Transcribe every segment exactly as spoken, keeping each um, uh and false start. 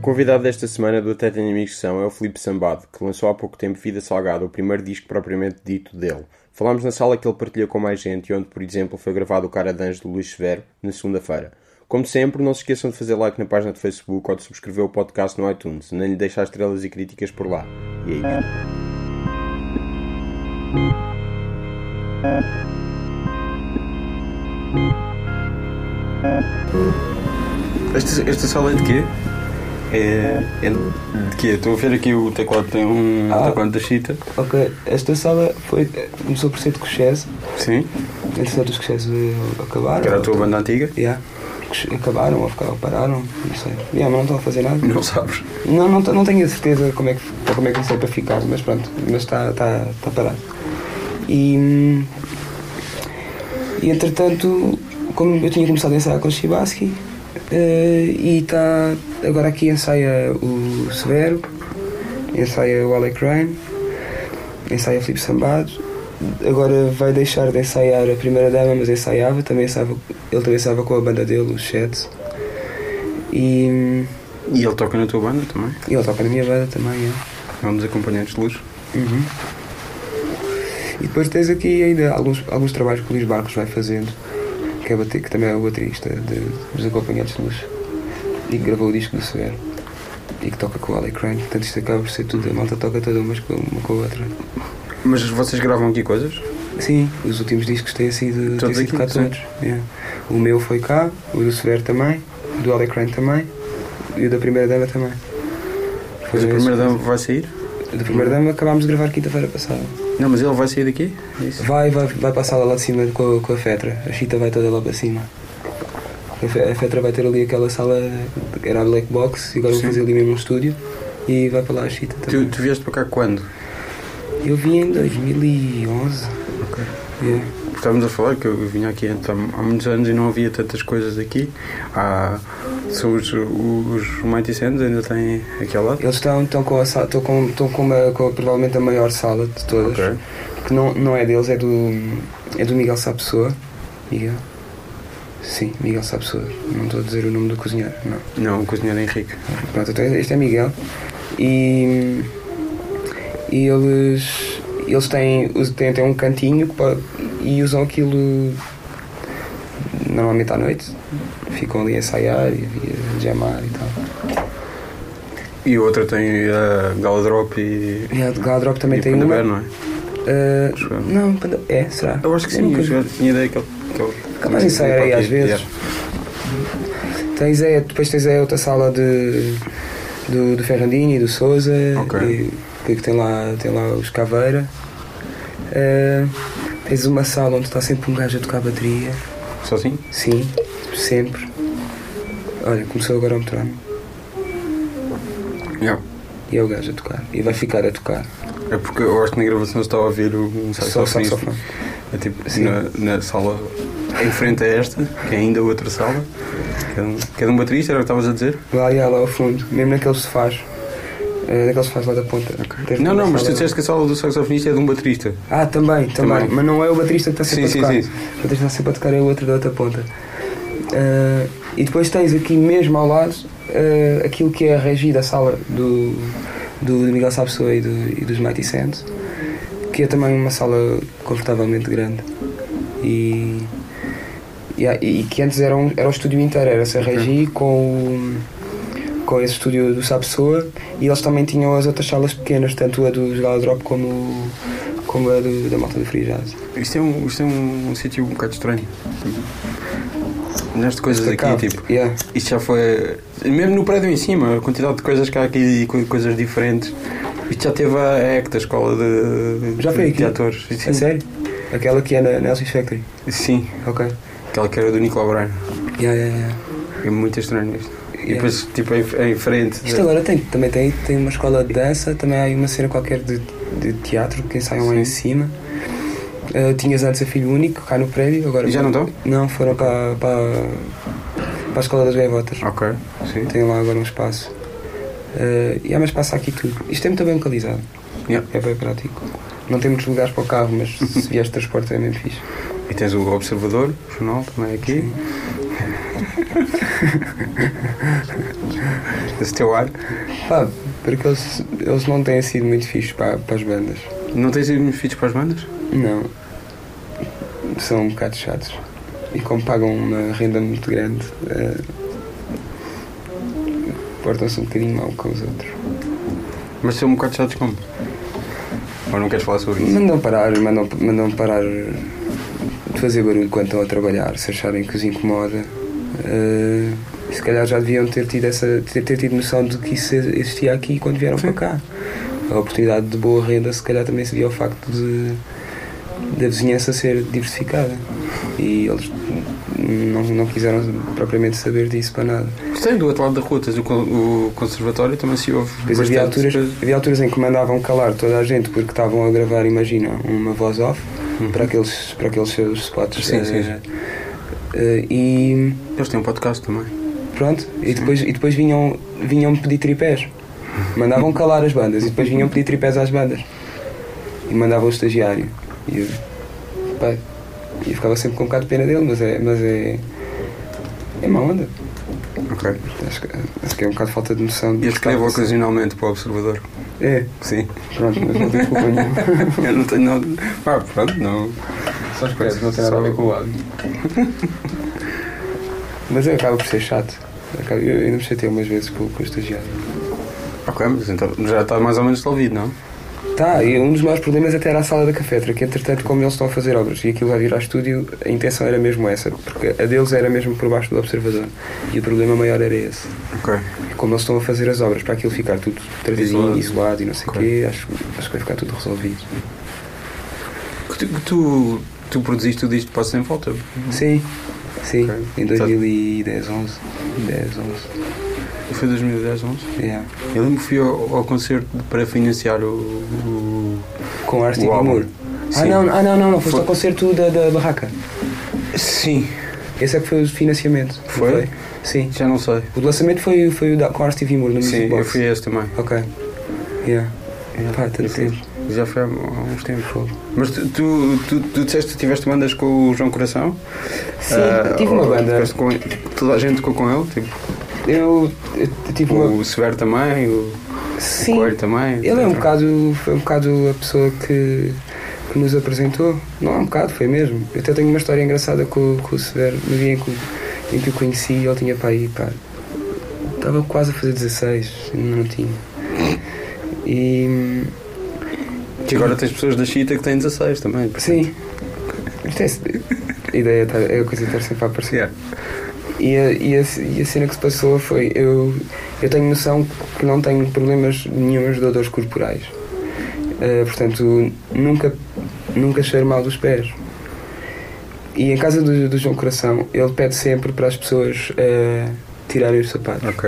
convidado desta semana do Até Tenho Amigos que São é o Filipe Sambado, que lançou há pouco tempo Vida Salgada, o primeiro disco propriamente dito dele. Falámos na sala que ele partilhou com mais gente e onde, por exemplo, foi gravado o Cara de Anjo do Luís Severo, na segunda-feira. Como sempre, não se esqueçam de fazer like na página de Facebook ou de subscrever o podcast no iTunes, nem lhe deixar estrelas e críticas por lá. E é isso. Esta, esta sala é de quê? É, é de quê? Estou a ver aqui o teclado, tem um ah, teclado da Chita. Ok, esta sala foi, começou por ser de Cochese. Sim. Entretanto os Cochese acabaram. Que era a tua banda antiga? Yeah. Acabaram ou ficaram, pararam, não sei. Yeah, mas não estão a fazer nada. Não sabes? Não, não, não tenho a certeza como é que, como é que isso é para ficar, mas pronto, mas está, está, está parado. E, e entretanto, como eu tinha começado a ensaiar com o Chibaski, uh, e está agora aqui ensaia o Severo, ensaia o Alec Ryan, ensaia o Filipe Sambado. Agora vai deixar de ensaiar a primeira dama, mas ensaiava, também ensaiava, ele também ensaiava com a banda dele, os Sheds. E, e ele toca na tua banda também? E ele toca na minha banda também, é. É um dos acompanhantes de luz. Uhum. E depois tens aqui ainda alguns, alguns trabalhos que o Luís Barros vai fazendo, que, é bater, que também é o baterista de, dos acompanhantes de luz, e que gravou o disco do Severo, e que toca com o Alec Ryan. Portanto isto acaba por ser tudo, a malta toca toda umas com, uma com a outra. Mas vocês gravam aqui coisas? Sim, os últimos discos têm sido, têm sido cá todos. Yeah. O meu foi cá, o do Severo também, o do Alec Ryan também, e o da primeira dama também. Mas a primeira dama vai sair? O da primeira dama acabámos de gravar quinta-feira passada. Não, mas ele vai sair daqui? É isso? Vai, vai, vai passar lá, lá de cima com a, com a Fetra. A Chita vai toda lá para cima. A Fetra vai ter ali aquela sala, era a Black Box, e agora Sim. vou fazer ali mesmo um estúdio e vai para lá a Chita também. Tu, tu vieste para cá quando? Eu vim em dois mil e onze. Ok. Yeah. Estávamos a falar que eu vinha aqui então, há muitos anos e não havia tantas coisas aqui. Há, são os, os Mighty Sands, ainda têm aqui ao lado? Eles estão, estão, com, a, estão, com, estão com, uma, com provavelmente a maior sala de todas. Okay. Que não, não é deles, é do, é do Miguel Sá Pessoa. Miguel? Sim, Miguel Sá Pessoa. Não estou a dizer o nome do cozinheiro, não. Não, o cozinheiro é Henrique. Pronto, então este é Miguel. E... E eles, eles têm, têm até um cantinho que pode, e usam aquilo normalmente à noite. Ficam ali a ensaiar e a jamar e tal. E outra tem a Galadrop e... E a Galadrop também e tem uma. Bear, não é? Uh, não, é, será? Eu acho que sim, eu já tinha ideia que ele... Que ele Capaz de ensaiar aí às vezes. Yeah. Tens, é, depois tens a outra sala de, do, do Ferrandini e do Souza. Ok. E, que tem lá, tem lá os Caveira. Uh, tens uma sala onde está sempre um gajo a tocar bateria. Sozinho? Sim, sempre. Olha, começou agora a mostrar-me. Yeah. E é o gajo a tocar. E vai ficar a tocar. É porque eu acho que na gravação estava a ouvir um saxofone. É tipo na, na sala em frente a esta, que é ainda outra sala. Que é um, que é de um baterista, era o que estavas a dizer? Lá, yeah, lá ao fundo, mesmo naquele sofás. É daqueles faz lá da ponta. Okay. Não, não, mas tu disseste que a sala do saxofonista é de um baterista. Ah, também, também, também. Mas não é o baterista que está sempre sim, a tocar. Sim, sim. O baterista está sempre a tocar é o outro da outra ponta. Uh, e depois tens aqui mesmo ao lado uh, aquilo que é a regi da sala do, do, do Miguel Sá Pessoa e, do, e dos Mighty Sands, que é também uma sala confortavelmente grande. E, e, e que antes era, um, era o estúdio inteiro, era essa regi com o. com esse estúdio do Sá Pessoa, e eles também tinham as outras salas pequenas, tanto a do Galadrop como, como a do, da malta do Free Jazz. Isto é um, isto é um, um sítio um bocado estranho. Neste coisas aqui, cabo. tipo, yeah. Isto já foi, mesmo no prédio em cima, a quantidade de coisas que há aqui, coisas diferentes. Isto já teve a A E C T, a escola de, já foi de, aqui? de atores. É sério? Aquela que é na, na Elsie Factory? Sim. Ok. Aquela que era do Nicolau Brain. Yeah, yeah, yeah. É muito estranho isto. E yeah. depois, tipo, em, em frente... Isto agora tem, também tem, tem uma escola de dança, também há uma cena qualquer de, de teatro que ensaiam lá em cima. Uh, tinhas antes a Filho Único, cá no prédio. Agora e já não estão? Não, foram para, para, para a Escola das Gaivotas. Ok, sim. Tem lá agora um espaço. Uh, e há mais espaço aqui tudo. Isto é muito bem localizado. Yeah. É bem prático. Não tem muitos lugares para o carro, mas se vieste de transporte é mesmo fixe. E tens o Observador, o jornal também aqui. Sim. Esse teu ar? Pá, porque eles, eles não têm sido muito fixos para, para as bandas. Não têm sido muito fixos para as bandas? Não. São um bocado chatos. E como pagam uma renda muito grande, uh, portam-se um bocadinho mal com os outros. Mas são um bocado chatos como? Ou não queres falar sobre isso? Mandam parar, mandam, mandam parar de fazer barulho quando estão a trabalhar, se acharem que os incomoda. Uh, se calhar já deviam ter tido, essa, ter, ter tido noção de que isso existia aqui quando vieram Sim. para cá. A oportunidade de boa renda se calhar também se via ao facto de da vizinhança ser diversificada. E eles não, não quiseram propriamente saber disso para nada. Gostei do outro lado da rua, tens o, o conservatório também se ouve. Pois havia alturas, havia alturas em que mandavam calar toda a gente porque estavam a gravar, imagina, uma voz off uhum. para, aqueles, para aqueles seus spots. Sim, uh, sim. Uh, e eles têm um podcast também. Pronto, e depois, e depois vinham, vinham pedir tripés. Mandavam calar as bandas e depois vinham pedir tripés às bandas. E mandavam o estagiário. E eu, pá, eu ficava sempre com um bocado de pena dele, mas é, mas é, é má onda. Ok. Acho que, acho que é um bocado de falta de noção. E escrevo ocasionalmente para o Observador. É? Sim. Pronto, mas não tenho culpa nenhuma. Eu não tenho nada. Ah, pronto, não. Só escreves, não tem nada a ver com o lado. Mas eu acabo por ser chato. Eu ainda me chatei umas vezes com, com o estagiário. Ok, mas então já está mais ou menos resolvido, não? Tá, e um dos maiores problemas até era a sala da cafetra, que entretanto, como eles estão a fazer obras e aquilo vai virar estúdio, a intenção era mesmo essa, porque a deles era mesmo por baixo do Observador e o problema maior era esse. Ok. E como eles estão a fazer as obras para aquilo ficar tudo trazido, isolado. isolado e não sei o okay. quê, acho, acho que vai ficar tudo resolvido. Tu, tu, tu produziste o disco de Passos Sem Volta? Sim, sim, okay. Em dois mil e dez, onze. dez, onze. Foi dois mil e dez, onze? Yeah. Eu lembro que fui ao, ao concerto para financiar o... o com a Stevie Moore? Ah não, ah não, não, não, foste foi... ao concerto da, da Barraca? Sim. Esse é que foi o financiamento? Foi? foi? Sim. Já não sei. O lançamento foi, foi o da, com a Stevie Moore no Music Sim, Box. eu fui esse também. Ok. Yeah. yeah. Pá, tanto tempo. Já foi há, há uns tempos. Mas tu, tu, tu, tu disseste que tiveste bandas com o João Coração? Sim, uh, tive uma banda. Com, toda a gente tocou com ele? Tipo, eu, eu tive o uma... Severo também? O, Sim, o Coelho também? Ele é um bocado, foi um bocado a pessoa que, que nos apresentou. Não é um bocado, foi mesmo. Eu até tenho uma história engraçada com, com o Severo. No dia em que, em que o conheci, ele tinha para aí, pá, estava quase a fazer dezasseis, ainda não tinha. E... que agora tens pessoas da Chita que têm dezasseis também. Sim. Isto é, a ideia é a coisa estar sempre a aparecer. Yeah. E, a, e, a, e a cena que se passou foi, eu, eu tenho noção que não tenho problemas nenhuns de odores corporais. Uh, portanto, nunca, nunca cheiro mal dos pés. E em casa do, do João Coração, ele pede sempre para as pessoas uh, tirarem os sapatos. Ok.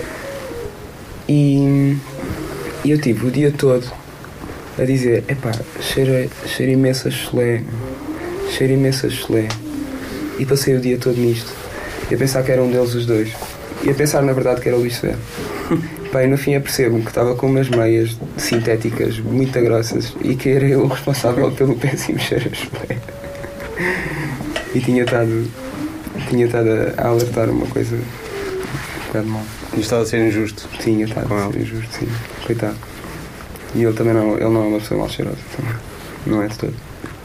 E, e eu tive o dia todo a dizer, epá, cheira, cheira imensa chulé, cheira imensa chulé. E passei o dia todo nisto. E a pensar que era um deles os dois. E a pensar na verdade que era o Luís Severo. Pá, e no fim apercebo-me que estava com umas meias sintéticas muito grossas e que era eu o responsável pelo péssimo cheiro a chulé. E tinha estado, tinha estado a, a alertar uma coisa um bocado mal. E estava a ser injusto. Tinha estado a ser injusto, sim. Coitado. E ele também não, ele não é uma pessoa mal cheirosa. Também. Não é de todo.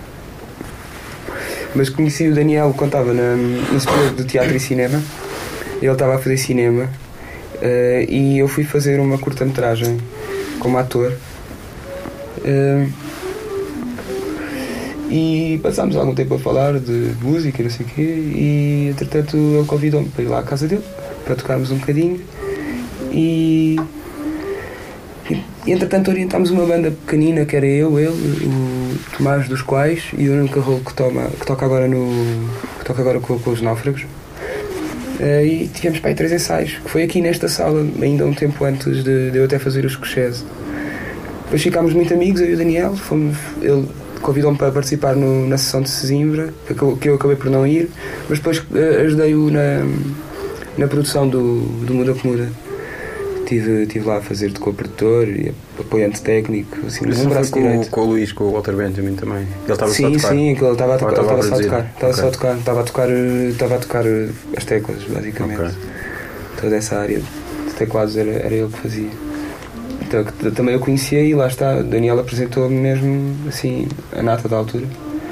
Mas conheci o Daniel quando estava na, nas escolas do teatro e cinema. Ele estava a fazer cinema uh, e eu fui fazer uma curta-metragem como ator. Uh, e passámos algum tempo a falar de música e não sei o quê. E entretanto ele convidou-me para ir lá à casa dele para tocarmos um bocadinho. E, e, e entretanto orientámos uma banda pequenina que era eu, ele, o Tomás dos Quais e o Nuno Carrolo que, toma, que toca agora, no, que toca agora com, com os Náufragos. Uh, e tivemos para aí três ensaios, que foi aqui nesta sala, ainda um tempo antes de, de eu até fazer o Escocese. Depois ficámos muito amigos, eu e o Daniel, fomos, ele convidou-me para participar no, na sessão de Sesimbra, que eu, que eu acabei por não ir, mas depois uh, ajudei-o na, na produção do, do Muda que Muda. estive tive lá a fazer de co-produtor e apoiante técnico, assim, no braço direito. Com o Luís, com o Walter Benjamin também. Ele estava só a tocar. Sim, sim, ele estava a tocar, estava só a tocar, estava só a tocar, estava a tocar, estava a tocar as teclas, basicamente. Okay. Toda essa área de teclados era, era ele que fazia. Então, que também eu conhecia e lá está, o Daniel apresentou-me mesmo assim a nata da altura,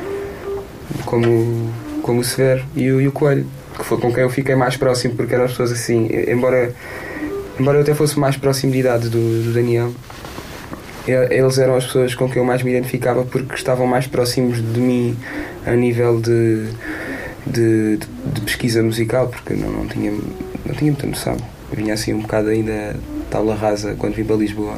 como, como o Severo e o, e o Coelho, que foi com quem eu fiquei mais próximo, porque eram as pessoas assim, embora, embora eu até fosse mais próximo de idade do, do Daniel, eles eram as pessoas com quem eu mais me identificava porque estavam mais próximos de mim a nível de, de, de, de pesquisa musical, porque não, não, tinha, não tinha muita noção. Eu vinha assim um bocado ainda tábua rasa quando vim para Lisboa.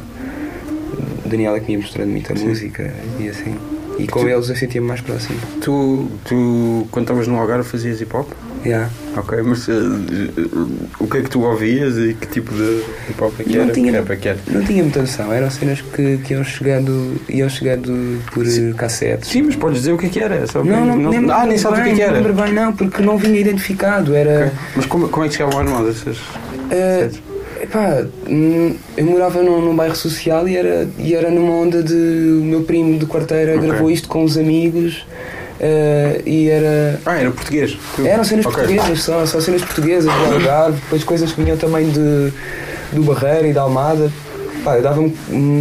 O Daniel é que me ia mostrando muita Sim. música e assim. E com tu, eles eu sentia-me mais próximo. Tu, tu quando estavas no Algarve, fazias hip hop? Yeah. Ok, mas uh, uh, o que é que tu ouvias e que tipo de hip hop é que não era? Tinha, que que era? Não tinha muita noção, eram cenas que, que iam, chegando, iam chegando por Sim. cassetes. Sim, mas podes dizer o que é que era? Só não, não, não, nem, ah, nem sabes o que é que era? Não lembro bem, não, porque não vinha identificado. Era... Okay. Mas como, como é que chegavam às mãos essas? Uh, epá, eu morava num, num bairro social e era, e era numa onda de. O meu primo de quarteira okay. gravou isto com os amigos. Uh, e era... Ah, era português? Eram cenas okay. portuguesas, só, só cenas portuguesas do Algarve, depois coisas que vinham também de, do Barreiro e da Almada. Pá, eu dava-me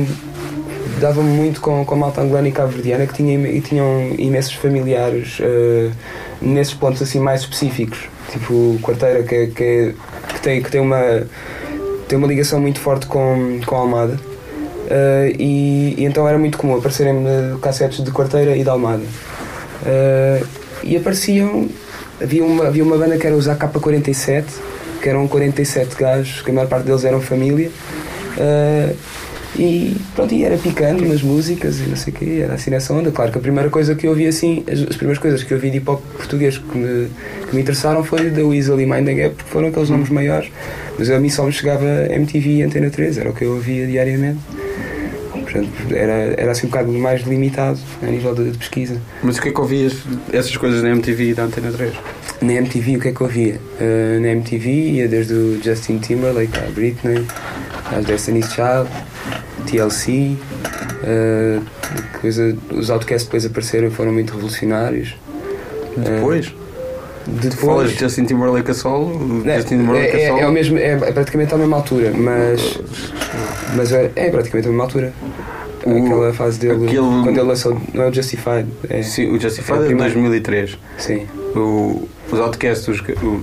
dava-me muito com, com a malta angolana e cabo-verdiana que tinha, e tinham imensos familiares uh, nesses pontos assim mais específicos, tipo quarteira que, que, que, tem, que tem, uma, tem uma ligação muito forte com, com a Almada. Uh, e, e então era muito comum aparecerem cassetes de quarteira e da Almada. Uh, e apareciam, havia uma, havia uma banda que era os A K quarenta e sete, que eram quarenta e sete gajos, que a maior parte deles eram família, uh, e pronto, e era picando nas músicas e não sei o quê, era assim nessa onda. Claro que a primeira coisa que eu ouvi assim, as, as primeiras coisas que eu ouvi de hip hop português que me, que me interessaram foi da Weasel e Mind and Gap, porque foram aqueles nomes maiores, mas a mim só me chegava M T V e Antena três, era o que eu ouvia diariamente. Portanto, era, era assim um bocado mais limitado a nível de, de pesquisa. Mas o que é que ouvias essas coisas na M T V e da Antena três? Na M T V o que é que eu ouvia? Uh, na M T V ia desde o Justin Timberlake à Britney, às Destiny's Child, T L C, uh, coisa, os Outkast depois apareceram e foram muito revolucionários. Depois? Uh, Depois, tu falas de Justin Timberlake a solo? É, Justin Timberlake é, a solo? É, é, o mesmo, é, é praticamente à mesma altura, mas, mas é, é praticamente à mesma altura. O, aquela fase dele, aquele, quando ele lançou, não é o Justified. É, sim, o Justified é de dois mil e três. Sim. O, os Outcasts os, o,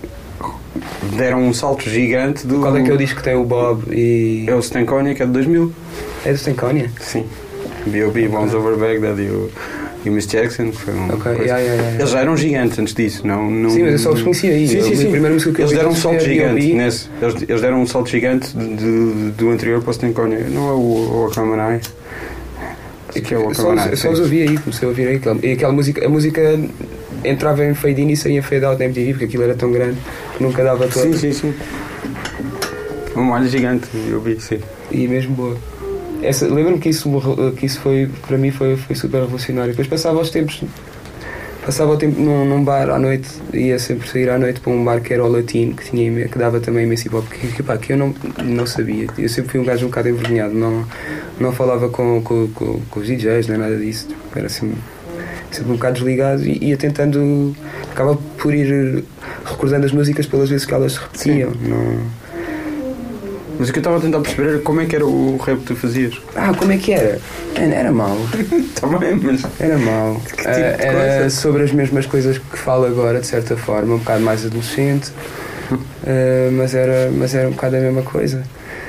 deram um salto gigante do... Qual é que eu disse que tem o Bob e... É o Stankonia, que é de dois mil. É do Stankonia? Sim. B O B, Bones Over Baghdad e o... E o Miss Jackson, que foi um okay, yeah, yeah, yeah. Eles já eram gigantes antes disso, não, não... Sim, mas eu só os conhecia aí. Sim, sim, sim. A música que eles eu deram um salto gigante nesse, eles, eles deram um salto gigante de, de, do anterior para o Stankonia. Não é o, o Akamanai? Que é o Akamanai. Eu só os ouvi aí, comecei a ouvir aí. E aquela música, a música entrava em fade in e saía em fade out na M T V, porque aquilo era tão grande que nunca dava todo. Sim, sim, sim. Uma malha gigante, eu vi, sim. E mesmo boa. Essa, lembro-me que isso, que isso foi, para mim foi, foi super revolucionário. Depois passava os tempos, passava o tempo num, num bar à noite, ia sempre sair à noite para um bar que era o Latino, que, tinha, que dava também imenso hip hop, que, que, pá, que eu não, não sabia. Eu sempre fui um gajo um bocado envergonhado, não, não falava com, com, com, com os D Js, nem nada disso. Era sempre, sempre um bocado desligado e ia tentando, acaba por ir recordando as músicas pelas vezes que elas se repetiam. Não... Mas o que eu estava a tentar perceber era como é que era o rap que tu fazias. Ah, como é que era? Era mau. Também, mas... Era mau. Que tipo uh, de era coisa? sobre as mesmas coisas que falo agora, de certa forma, um bocado mais adolescente, uh, mas, era, mas era um bocado a mesma coisa.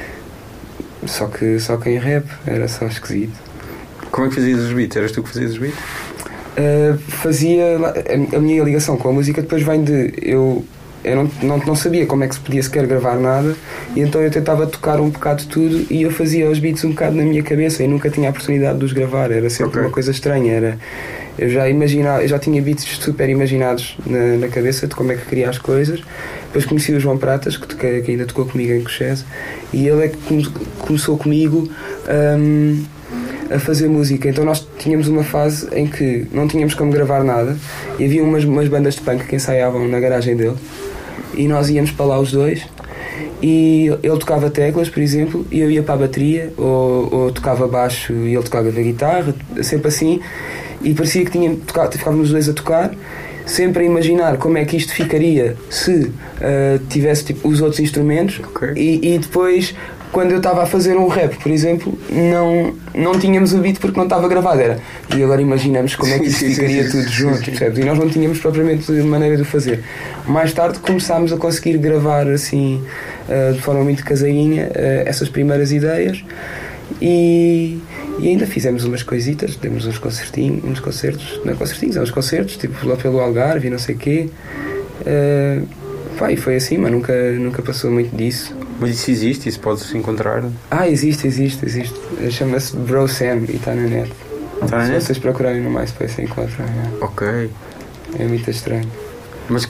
Só que, só que em rap era só esquisito. Como é que fazias os beats? Eras tu que fazias os beats? Uh, fazia... A, a minha ligação com a música depois vem de... Eu, Eu não, não, não sabia como é que se podia sequer gravar nada, e então eu tentava tocar um bocado de tudo e eu fazia os beats um bocado na minha cabeça e nunca tinha a oportunidade de os gravar. Era sempre okay. uma coisa estranha. Era, eu, já imaginava, eu já tinha beats super imaginados na, na cabeça de como é que queria as coisas. Depois conheci o João Pratas, que, toquei, que ainda tocou comigo em Cochese, e ele é que come, começou comigo um, a fazer música. Então nós tínhamos uma fase em que não tínhamos como gravar nada e havia umas, umas bandas de punk que ensaiavam na garagem dele. E nós íamos para lá os dois e ele tocava teclas, por exemplo, e eu ia para a bateria, ou, ou tocava baixo e ele tocava a guitarra, sempre assim, e parecia que tinha, tocava, ficávamos os dois a tocar, sempre a imaginar como é que isto ficaria se uh, tivesse tipo, os outros instrumentos, okay. e, e depois, quando eu estava a fazer um rap, por exemplo, não, não tínhamos o beat porque não estava gravado, era, e agora imaginamos como é que isto ficaria tudo junto, percebes? E nós não tínhamos propriamente maneira de o fazer. Mais tarde começámos a conseguir gravar assim, uh, de forma muito caseirinha, uh, essas primeiras ideias, e, e ainda fizemos umas coisitas, demos uns concertinhos, uns concertos, não é concertinhos, é uns concertos, tipo lá pelo Algarve e não sei o quê. Uh, pá, e foi assim, mas nunca, nunca passou muito disso. Mas isso existe? Isso pode-se encontrar? Ah, existe, existe, existe. Chama-se Bro Sam e está na net. Está na Se net? vocês procurarem no MySpace encontram. É. Ok. É muito estranho. Mas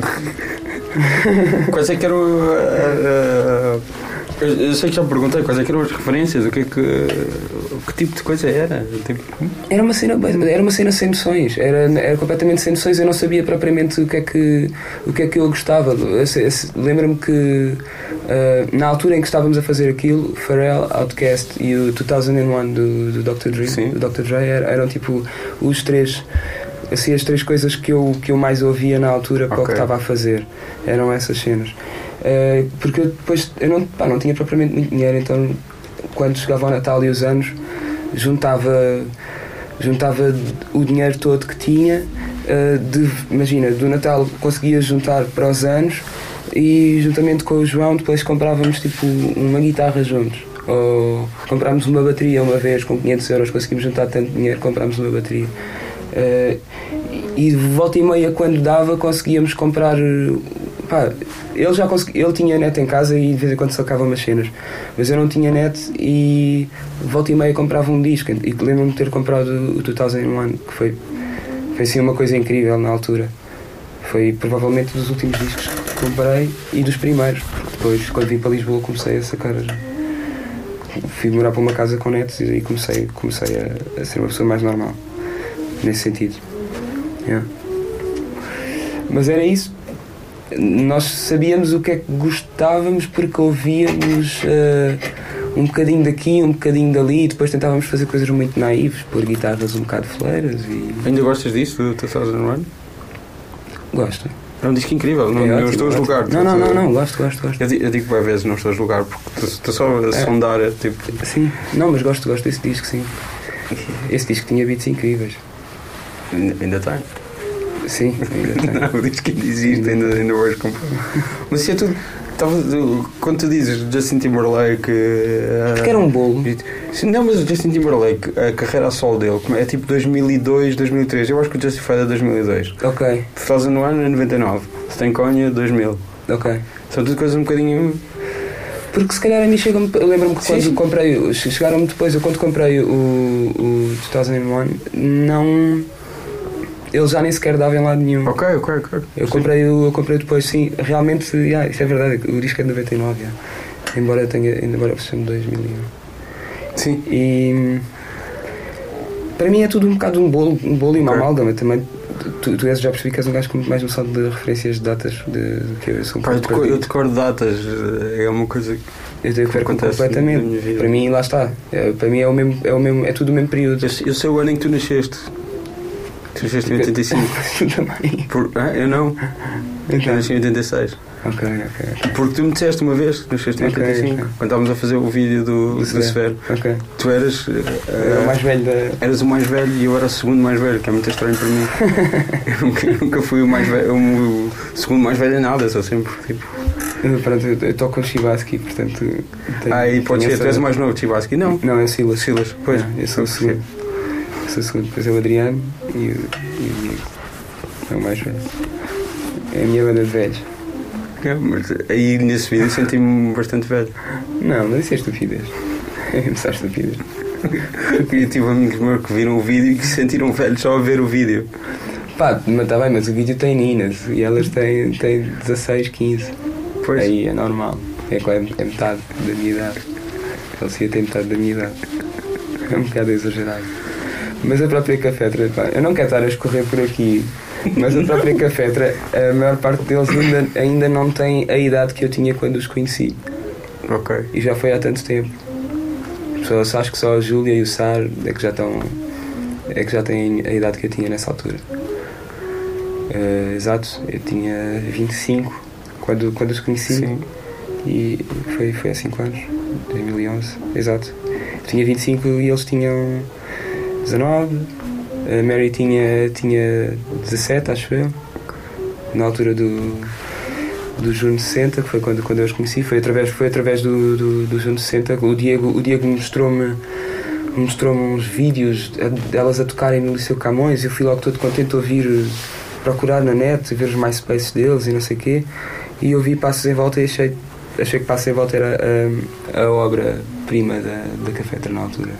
quais é que eram uh, uh, eu, eu sei que já perguntei quais é que eram as referências, o que é que que tipo de coisa era? Tipo... Era uma cena, era uma cena sem noções, era, era completamente sem noções, eu não sabia propriamente o que é que, o que, é que eu gostava. Lembro-me que uh, na altura em que estávamos a fazer aquilo, Pharrell, Outkast e o dois mil e um do, do doutor Dre, do doutor Dre eram, eram tipo os três, assim, as três coisas que eu, que eu mais ouvia na altura para okay. o que estava a fazer, eram essas cenas. Uh, porque eu depois eu não, pá, não tinha propriamente muito dinheiro, então quando chegava o Natal e os anos juntava, juntava o dinheiro todo que tinha, uh, de, imagina, do Natal conseguia juntar para os anos e juntamente com o João depois comprávamos tipo uma guitarra juntos, ou comprámos uma bateria uma vez com quinhentos euros, conseguimos juntar tanto dinheiro, comprámos uma bateria. Uh, e de volta e meia quando dava conseguíamos comprar, pá, ele já consegui, ele tinha net em casa e de vez em quando sacava umas cenas, mas eu não tinha net e de volta e meia comprava um disco, e lembro-me de ter comprado o dois mil e um, que foi, foi assim uma coisa incrível na altura, foi provavelmente dos últimos discos que comprei e dos primeiros, porque depois quando vim para Lisboa comecei a sacar, fui morar para uma casa com net e comecei, comecei a, a ser uma pessoa mais normal nesse sentido. Yeah. Mas era isso, nós sabíamos o que é que gostávamos porque ouvíamos uh, um bocadinho daqui, um bocadinho dali, e depois tentávamos fazer coisas muito naíves, pôr guitarras um bocado fleiras e... Ainda gostas disso, do dois mil e um? Gosto. É um disco incrível, não, é não ótimo, estou a julgar. Não, não, não, não, gosto, gosto, gosto. Eu digo, eu digo várias vezes não estou a julgar porque estou só a é. sondar, é, tipo... Sim, não, mas gosto, gosto desse disco, sim. Esse disco tinha beats incríveis. Ainda tem? Sim, ainda tem. Não, o disco ainda existe, ainda, ainda vais comprar. Mas isso é tudo... Quando tu dizes Justin Timberlake... Uh, porque era um bolo. Não, mas o Justin Timberlake, a carreira a solo dele é tipo dois mil e dois, dois mil e três. Eu acho que o Justified é dois mil e dois. Ok. dois mil e um é noventa e nove. Stankonia dois mil. Ok. São tudo coisas um bocadinho... Porque se calhar a mim chegam-me... Eu lembro-me que quando sim. comprei... Chegaram-me depois, eu quando comprei o, o dois mil e um, não... Ele já nem sequer dava em lado nenhum. Ok, ok, ok. Eu comprei, eu comprei depois, sim. Realmente, yeah, isso é verdade. O disco é de noventa e nove, yeah. Embora tenha... Embora fosse de dois mil e um. Sim. E... Para mim é tudo um bocado um bolo, um bolo e uma okay. amálgama também. Tu, tu és, já percebi que és um gajo com muito mais noção de referências de datas de, de que eu sou um Pá, eu, eu decoro datas, é uma coisa que eu tenho que ver completamente. Para mim, lá está. É, para mim é, o mesmo, é, o mesmo, é tudo o mesmo período. Eu, eu sei o ano em que tu nasceste. Tu nasceste em oitenta e cinco. Tu também. Por, ah, eu não. Então. Eu nasci em oitenta e seis. Ok, ok. Porque tu me disseste uma vez que nasceste em okay, oitenta e cinco, okay. Quando estávamos a fazer o vídeo do, do Severo. Ok. Tu eras. Uh, era o mais velho da. Eras o mais velho e eu era o segundo mais velho, que é muito estranho para mim. eu, nunca, eu nunca fui o mais velho, o segundo mais velho em nada, sou sempre tipo. Pronto, eu, eu toco com o Chibaski, portanto. Tenho, ah, e pode ser, essa... tu és o mais novo, Chibaski? Não. Não, é o Silas. Silas, pois. Não, eu sou o segundo. Eu sou o segundo, depois é o Adriano e o, e o Diego. É o mais velho. É a minha banda de velhos. É, mas aí nesse vídeo senti-me bastante velho. Não, mas isso é estupidez. É só estupidez. Eu tive amigos meus que viram o vídeo e que se sentiram velhos só a ver o vídeo. Pá, mas está bem, mas o vídeo tem ninas e elas têm, têm dezasseis, quinze. Pois. Aí é normal. É, é metade da minha idade. Ele se ia ter metade da minha idade. É um bocado exagerado. Mas a própria Cafetra, pá, eu não quero estar a escorrer por aqui, mas a própria Cafetra, a maior parte deles ainda, ainda não tem a idade que eu tinha quando os conheci. Ok. E já foi há tanto tempo. As pessoas, acho que só a Júlia e o Sar é que já estão. É que já têm a idade que eu tinha nessa altura. Uh, exato, eu tinha vinte e cinco quando, quando os conheci. Sim. E foi, foi há cinco anos, dois mil e onze, exato. Eu tinha vinte e cinco e eles tinham dezanove. A Mary tinha, tinha dezassete, acho eu, na altura do, do Juno sessenta, que foi quando, quando eu os conheci. Foi através, foi através do, do, do Juno sessenta. O Diego, o Diego mostrou-me mostrou-me uns vídeos delas a tocarem no Liceu Camões. Eu fui logo todo contente a ouvir, procurar na net, ver os MySpace deles e não sei o quê. E eu vi Passos em Volta e achei, achei que Passos em Volta era a, a obra-prima da, da Cafetra na altura.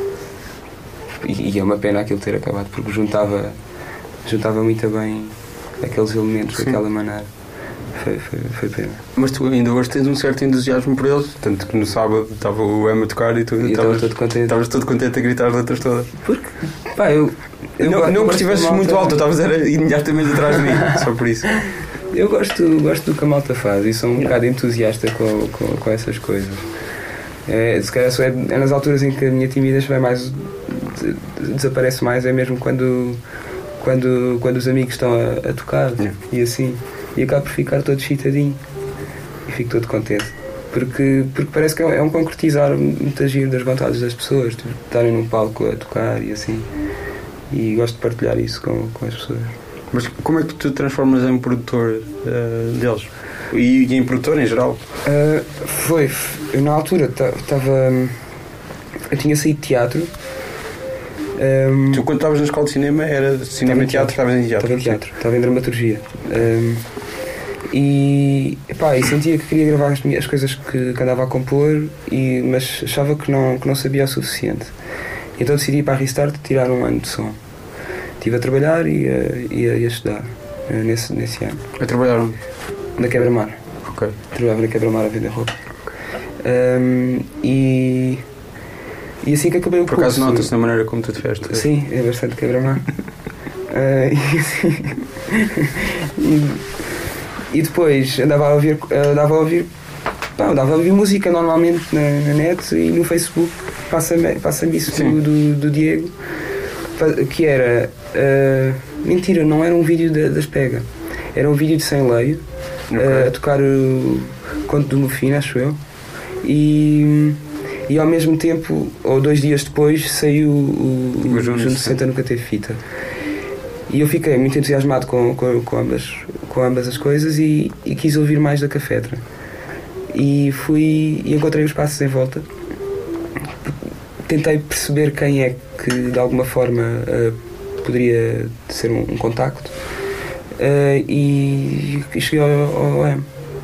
E, e é uma pena aquilo ter acabado, porque juntava, juntava muito bem aqueles elementos. Sim. Daquela maneira. Foi, foi, foi pena. Mas tu ainda hoje tens um certo entusiasmo por eles, tanto que no sábado estava o Emma a tocar e tu estavas todo contente. Estavas todo contente a gritar as letras todas. Porque, pá, eu. eu não não porque estivesses muito alto, estavas imediatamente atrás de mim, só por isso. Eu gosto, gosto do que a malta faz e sou um bocado entusiasta com, com, com essas coisas. É, se calhar só é, é nas alturas em que a minha timidez vai mais. Desaparece mais, é mesmo quando, quando, quando os amigos estão a, a tocar. Yeah. E assim. E acabo por ficar todo excitadinho e fico todo contente, porque, porque parece que é um concretizar muito giro das vontades das pessoas, de estarem num palco a tocar e assim, e gosto de partilhar isso com, com as pessoas. Mas como é que tu te transformas em produtor uh, deles? E, e em produtor em geral? Uh, foi, eu na altura estava, eu tinha saído de teatro. Um, tu quando estavas na escola de cinema era cinema e teatro, estavas em teatro? Estava em teatro, estava em dramaturgia. Um, e, epá, e sentia que queria gravar as, minhas, as coisas que, que andava a compor, e, mas achava que não, que não sabia o suficiente. Então decidi ir para a Restart tirar um ano de som. Estive a trabalhar e a, e a, e a estudar uh, nesse, nesse ano. A trabalhar onde? Na Quebra-Mar. Ok. Trabalhava na Quebra-Mar a vender roupa. Um, e... E assim que acabei o Por curso... Por acaso notas na maneira como tu te veste? Sim, é bastante quebra-mar. uh, e, assim, e, e depois andava a ouvir, andava a ouvir, pá, andava a ouvir música normalmente na, na net e no Facebook. Passa-me, passa-me isso do, do, do Diego, que era... Uh, mentira, não era um vídeo da, das Pega. Era um vídeo de Sem Leio, okay. uh, a tocar o Conto do Mofino, acho eu. E... E ao mesmo tempo, ou dois dias depois, saiu o, o, o Juno sessenta Nunca Teve Fita. E eu fiquei muito entusiasmado com, com, com, ambas, com ambas as coisas e, e quis ouvir mais da Cafetra. E fui e encontrei os Passos em Volta. Tentei perceber quem é que de alguma forma uh, poderia ser um, um contacto. Uh, e, e cheguei ao, ao M.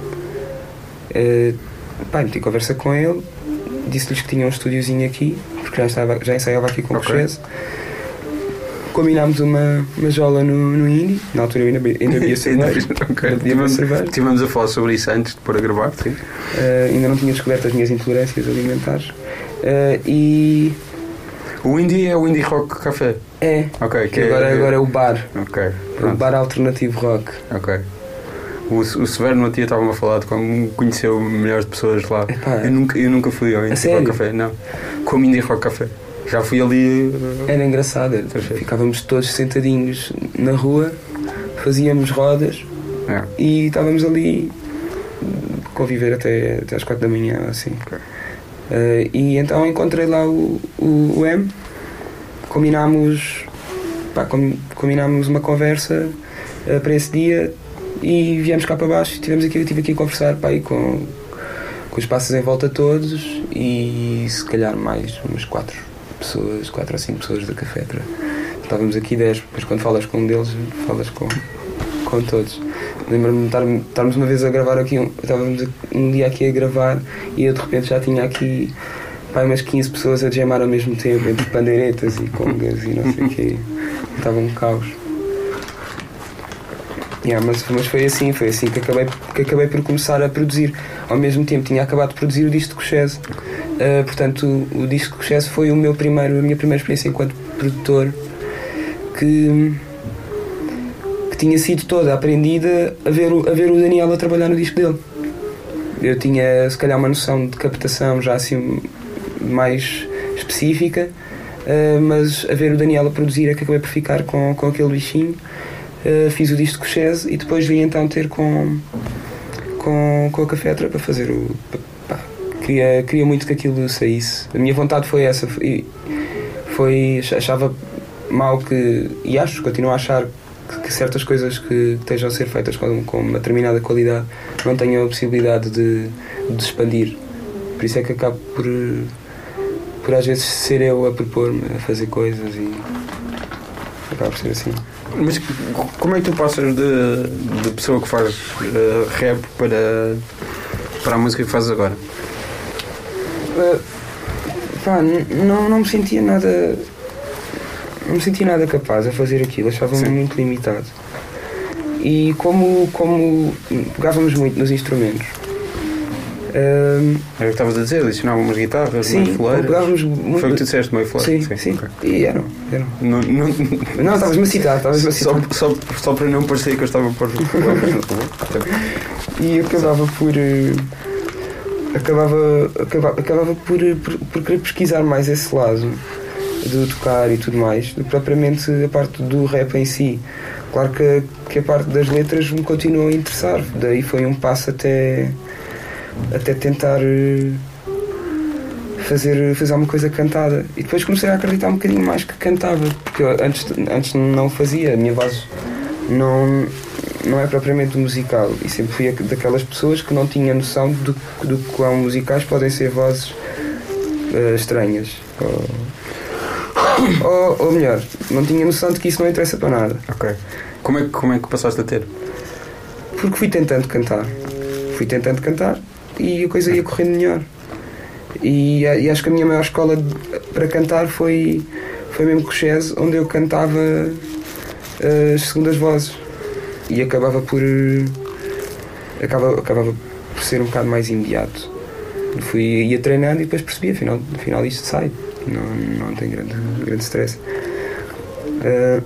Uh, pá, meti conversa com ele. Disse-lhes que tinha um estúdiozinho aqui, porque já, estava, já ensaiava aqui com o Cochese. Combinámos uma, uma jola no, no Indie. Na altura eu ainda, ainda bebia cerveja. Okay. Tivemos, tivemos a falar sobre isso antes de pôr a gravar. Sim. Uh, ainda não tinha descoberto as minhas intolerâncias alimentares. Uh, e... O Indie é o Indie Rock Café? É. Okay, que agora, é... agora é o bar. Okay, é o bar alternativo rock. Ok. O, o Severo no outro dia estava-me a falar de como conheceu milhares de pessoas lá. Epá, eu, nunca, eu nunca fui ao Indie Rock Café, não. Como Indie Rock Café. Já fui ali. Uh... Era engraçado, era. Ficávamos todos sentadinhos na rua, fazíamos rodas é. E estávamos ali conviver até, até às quatro da manhã, assim. Okay. Uh, e então encontrei lá o, o, o M, combinámos, pá, com, combinámos uma conversa uh, para esse dia. E viemos cá para baixo e tivemos aqui, eu estive aqui a conversar pá, aí com, com os Passos em Volta todos e se calhar mais umas quatro pessoas, quatro ou cinco pessoas da Cafetra. Estávamos aqui dez, depois quando falas com um deles, falas com, com todos. Lembro-me de estarmos uma vez a gravar aqui, um, estávamos um dia aqui a gravar e eu de repente já tinha aqui pá, umas quinze pessoas a jamar ao mesmo tempo, entre pandeiretas e congas e não sei o quê. Estava um caos. Yeah, mas, mas foi assim, foi assim que acabei, que acabei por começar a produzir. Ao mesmo tempo tinha acabado de produzir o disco de Cochese. Uh, portanto, o, o disco de Cochese foi o meu primeiro, a minha primeira experiência enquanto produtor, que, que tinha sido toda aprendida a ver, o, a ver o Daniel a trabalhar no disco dele. eu tinha se calhar uma noção de captação já assim mais específica, uh, mas a ver o Daniel a produzir é que acabei por ficar com, com aquele bichinho. Uh, fiz o disco com o Chese e depois vim então ter com, com, com a Cafetra para fazer o... Pá, queria, queria muito que aquilo saísse. A minha vontade foi essa. Foi, foi achava mal que... E acho, continuo a achar que, que certas coisas que estejam a ser feitas com, com uma determinada qualidade não tenham a possibilidade de, de expandir. Por isso é que acabo por... por às vezes ser eu a propor-me a fazer coisas e acaba por ser assim. Mas como é que tu passas de, de pessoa que faz uh, rap para, para a música que fazes agora? Uh, pá, não, não me sentia nada não me sentia nada capaz a fazer aquilo, achava-me muito limitado. E como, como pegávamos muito nos instrumentos, Um, Era o que estavas a dizer, adicionávamos guitarras, sim, meio foleiras. Muito... Foi o que tu disseste, meio foleiras. Sim, sim, sim. Okay. E eram, eram. Não, não... não estavas-me a citar, estavas-me a citar. Só, só, só para não parecer que eu estava por e acabava por acabava, acabava, acabava por, por, por querer pesquisar mais esse lado de tocar e tudo mais, do que propriamente a parte do rap em si. Claro que, que a parte das letras me continuou a interessar, daí foi um passo até até tentar fazer, fazer alguma coisa cantada. E depois comecei a acreditar um bocadinho mais que cantava, porque eu antes, antes não fazia, a minha voz não, não é propriamente musical, e sempre fui daquelas pessoas que não tinha noção do, do quão musicais podem ser vozes uh, estranhas, ou, ou, ou melhor, não tinha noção de que isso não interessa para nada. Ok. Como é, como é que passaste a ter? Porque fui tentando cantar fui tentando cantar e a coisa ia correndo melhor. E, e acho que a minha maior escola de, para cantar foi, foi mesmo com o Chese, onde eu cantava uh, as segundas vozes e acabava por acabava, acabava por ser um bocado mais imediato. Fui, ia treinando e depois percebi, afinal, afinal isto sai, não, não tem grande, grande stress. Uh,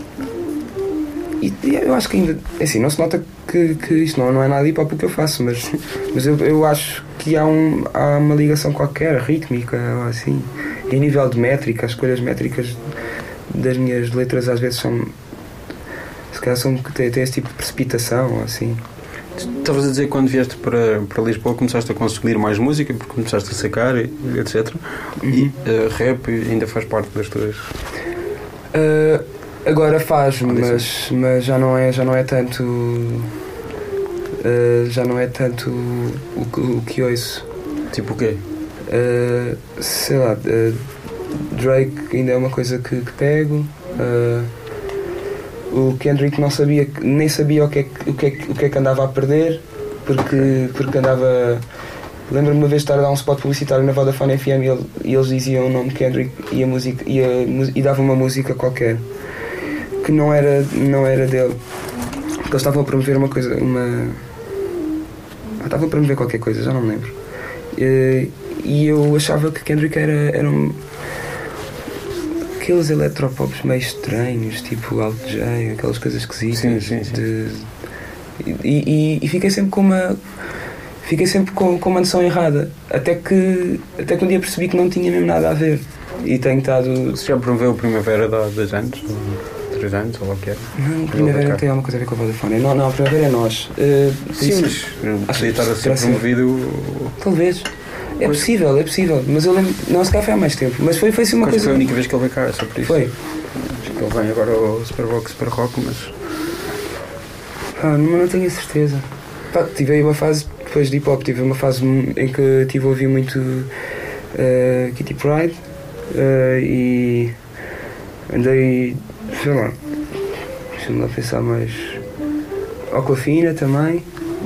e, e eu acho que ainda, assim, não se nota que, que isto não, não é nada hip hop o que eu faço, mas, mas eu, eu acho que há, um, há uma ligação qualquer, rítmica ou assim. E a nível de métrica, as escolhas métricas das minhas letras às vezes são, se calhar são, têm, têm esse tipo de precipitação ou assim. Estavas a dizer que quando vieste para, para Lisboa começaste a consumir mais música, porque começaste a sacar, etcétera. Uhum. E uh, rap ainda faz parte das tuas... Uh, agora faz, mas, mas já não é, já não é tanto... Uh, já não é tanto o, o que ouço. Tipo o quê? Uh, sei lá, uh, Drake ainda é uma coisa que, que pego. Uh, o Kendrick não sabia, nem sabia o que é que, o que, é que, o que, é que andava a perder, porque, porque andava... Lembro-me uma vez de estar a dar um spot publicitário na Vodafone F M e, ele, e eles diziam o nome de Kendrick e, a música, e, a, e davam uma música qualquer que não era, não era dele, porque eles estavam a promover uma coisa, uma... Ah, estavam a promover qualquer coisa, já não me lembro. E, e eu achava que Kendrick era, era um... aqueles eletropops meio estranhos, tipo Alt J, aquelas coisas esquisitas. Sim, sim, sim. De... E, e, e fiquei sempre com uma fiquei sempre com, com uma noção errada, até que, até que um dia percebi que não tinha mesmo nada a ver. E tenho estado... Você já promoveu o Primavera de há dois anos? Ou três anos, ou o que é? Não, Primavera não tem alguma coisa a ver com a Vodafone. Não, não, a Primavera é nós. Uh, Sim, mas podia estar a ser promovido... Talvez. É pois. possível, é possível. Mas eu lembro... Não, se calhar foi há mais tempo. Mas foi, foi assim uma Quase coisa... Foi a única vez que ele veio cá, é só por isso. Foi. Acho que ele vem agora ao Super Rock, Super Rock, mas... Ah, não, não tenho a certeza. Pá, tive aí uma fase, depois de hip hop, tive uma fase em que tive a ouvir muito uh, Kitty Pryde uh, e andei, sei lá, deixa-me lá pensar mais, Aquafina também,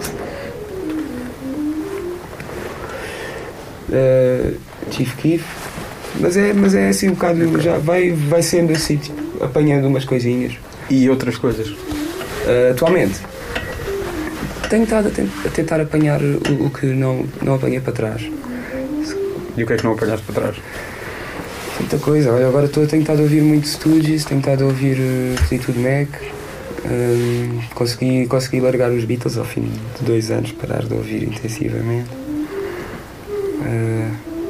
uh, Chief Keef, mas é, mas é assim um bocado, já vai, vai sendo assim, tipo, apanhando umas coisinhas. E outras coisas? Uh, atualmente tenho estado a, tent- a tentar apanhar o, o que não, não apanhei para trás. E o que é que não apanhaste para trás? Muita coisa. Olha, agora estou a tentar ouvir muito Stooges, tenho estado a ouvir uh, Fleetwood Mac, Um, consegui, consegui largar os Beatles ao fim de dois anos, parar de ouvir intensivamente. Uh,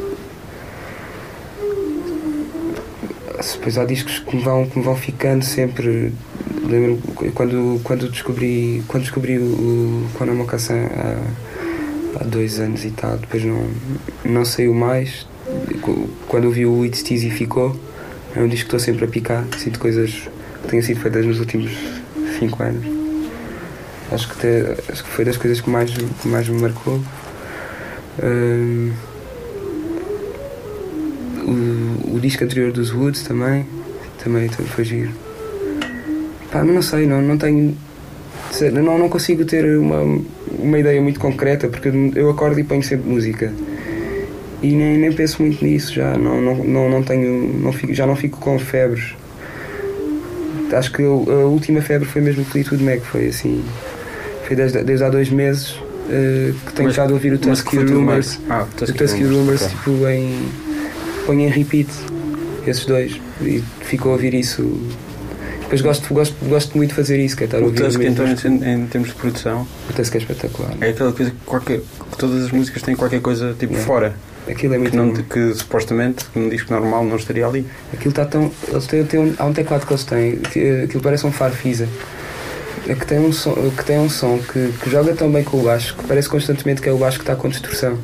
depois há discos que me vão, que me vão ficando sempre. Lembro-me quando, quando descobri, quando descobri o Kwana Mocassin há, há dois anos e tal, depois não, não saiu mais. Quando ouvi o It's Easy ficou. É um disco que estou sempre a picar, sinto coisas que tenham sido feitas nos últimos cinco anos. Acho que, te, acho que foi das coisas que mais, que mais me marcou. Um, o, o disco anterior dos Woods também, também foi giro. Pá, mas não sei, não, não tenho. Não, não consigo ter uma, uma ideia muito concreta, porque eu acordo e ponho sempre música. E nem, nem penso muito nisso já, não, não, não, não tenho, não fico, já não fico com febres. Acho que eu, a última febre foi mesmo o Fleetwood Mac, foi assim, foi desde, desde há dois meses uh, que tenho estado a ouvir o Tusky Rumors, ah, o Tusky Rumors okay. tipo em, ponho em repeat, esses dois, e fico a ouvir isso. Depois gosto, gosto, gosto muito de fazer isso, que é estar a ouvir o Tusky então em, em termos de produção. O Tusky é espetacular. É aquela coisa que, qualquer, que todas as músicas têm qualquer coisa tipo yeah. fora. Aquilo é muito que, não, que supostamente num disco normal não estaria ali. Aquilo está tão. Eles têm, têm um, há um teclado que eles têm, que, aquilo parece um Farfisa, é que tem um som, que, tem um som que, que joga tão bem com o baixo que parece constantemente que é o baixo que está com distorção.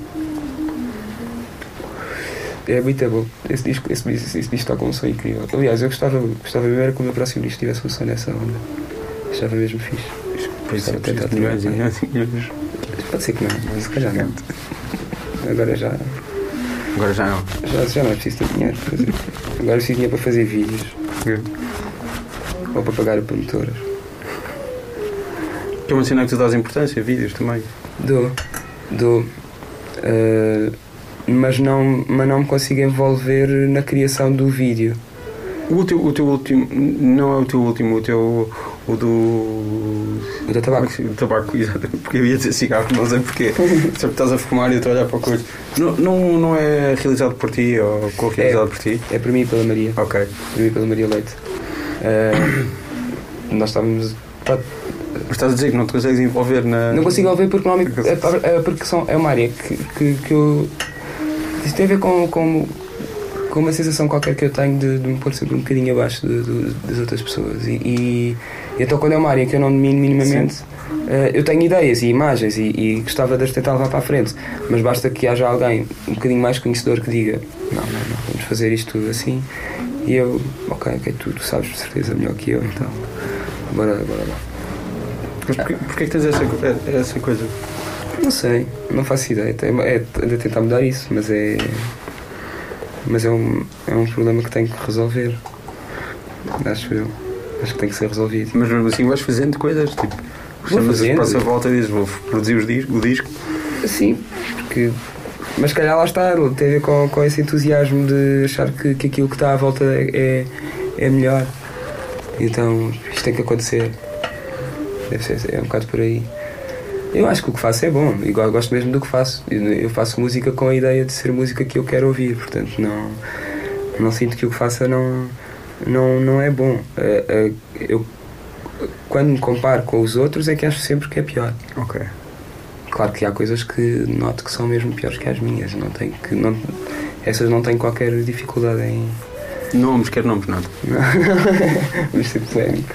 É muito bom. Esse disco, esse, esse, esse disco toca um som incrível. Aliás, eu gostava, gostava mesmo era que o meu próximo disco tivesse um som nessa onda. Achava mesmo fixe. Pois é, tentar milhões e milhões e milhões. Pode ser que não, mas se calhar não. Agora já. Agora já não. Já, já não é preciso ter dinheiro para fazer. Agora preciso de dinheiro para fazer vídeos. É. Ou para pagar a promotoras. Que é uma cena que tu dás importância, vídeos também. Dou. Dou. Uh, mas, não, mas não me consigo envolver na criação do vídeo. O teu, o teu último. Não é o teu último, o teu. O do. O do tabaco. O tabaco, exatamente. Porque eu ia dizer cigarro, não sei porquê. Sempre estás a fumar e eu estou a olhar para a coisa. Não, não, não é realizado por ti ou co-realizado é, por ti? É por mim e pela Maria. Ok. Por mim e pela Maria Leite. Uh, nós estávamos. Tá, mas estás a dizer que não te consegues envolver na. Não consigo envolver porque, normalmente, é, é porque são, é uma área que, que, que eu. Isto tem a ver com. com com uma sensação qualquer que eu tenho de, de me pôr sempre um bocadinho abaixo de, de, das outras pessoas e, e, e então quando é uma área que eu não domino minimamente uh, eu tenho ideias e imagens e, e gostava de as tentar levar para a frente, mas basta que haja alguém um bocadinho mais conhecedor que diga não, não, não, vamos fazer isto assim e eu, ok, ok, tu, tu sabes de certeza melhor que eu, então bora, bora lá. Mas porquê, porquê que tens essa, essa coisa? Não sei, não faço ideia, é, é de tentar mudar isso, mas é mas é um, é um problema que tenho que resolver, acho eu, acho que tem que ser resolvido. Mas mesmo assim vais fazendo coisas, tipo, passa a volta e dizes, vou produzir os discos, o disco? Sim, porque, mas se calhar lá está, tem a ver com, com esse entusiasmo de achar que, que aquilo que está à volta é, é melhor, então isto tem que acontecer, deve ser, é um bocado por aí. Eu acho que o que faço é bom, igual eu gosto mesmo do que faço. Eu faço música com a ideia de ser música que eu quero ouvir, portanto não, não sinto que o que faço não, não, não é bom. Eu, quando me comparo com os outros é que acho sempre que é pior. Ok. Claro que há coisas que noto que são mesmo piores que as minhas, não tenho que, não, essas não tenho qualquer dificuldade em... Nomes, quer nomes, nada. Vamos ser polémicos.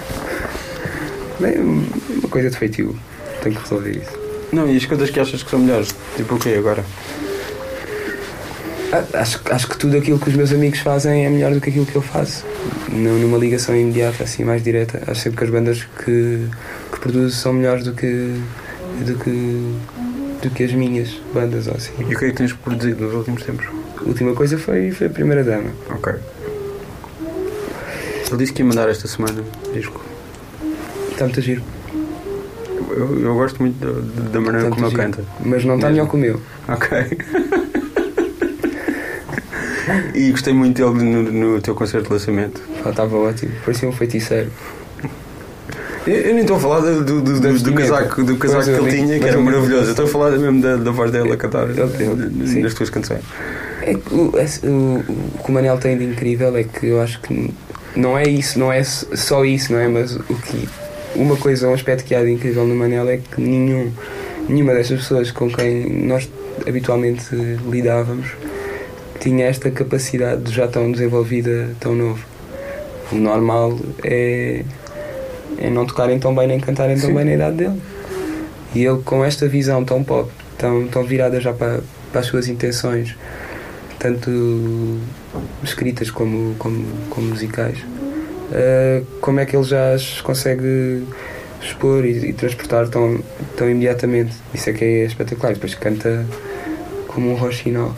Bem, uma coisa de feitio. Tenho que resolver isso. Não, e as coisas que achas que são melhores? Tipo o quê agora? Acho, acho que tudo aquilo que os meus amigos fazem é melhor do que aquilo que eu faço. Não numa ligação imediata, assim, mais direta. Acho sempre que as bandas que, que produzo são melhores do que, do que do que as minhas bandas, ou assim. E o que é que tens produzido nos últimos tempos? A última coisa foi, foi a Primeira Dama. Ok. Ele disse que ia mandar esta semana disco. Está muito giro. Eu, eu gosto muito da, da maneira como ele canta. Mas não está melhor que o meu. Ok. E gostei muito dele no, no teu concerto de lançamento. Ah, estava ótimo, parecia um feiticeiro. Eu, eu nem estou a falar do, do, do, do, do casaco, do casaco que ele tinha, que era maravilhoso. Eu estou a falar mesmo da, da voz dele a cantar ele, ele, nas tuas canções. É que o, o, o que o Manel tem de incrível é que eu acho que não é isso, não é só isso, não é? Mas o que uma coisa, um aspecto que há de incrível no Manel é que nenhum, nenhuma destas pessoas com quem nós habitualmente lidávamos tinha esta capacidade de já tão desenvolvida, tão novo. O normal é, é não tocarem tão bem nem cantarem tão Sim. bem na idade dele. E ele, com esta visão tão pop, tão, tão virada já para, para as suas intenções, tanto escritas como, como, como musicais, uh, como é que ele já as consegue expor e, e transportar tão, tão imediatamente? Isso é que é espetacular. Depois canta como um roxinol.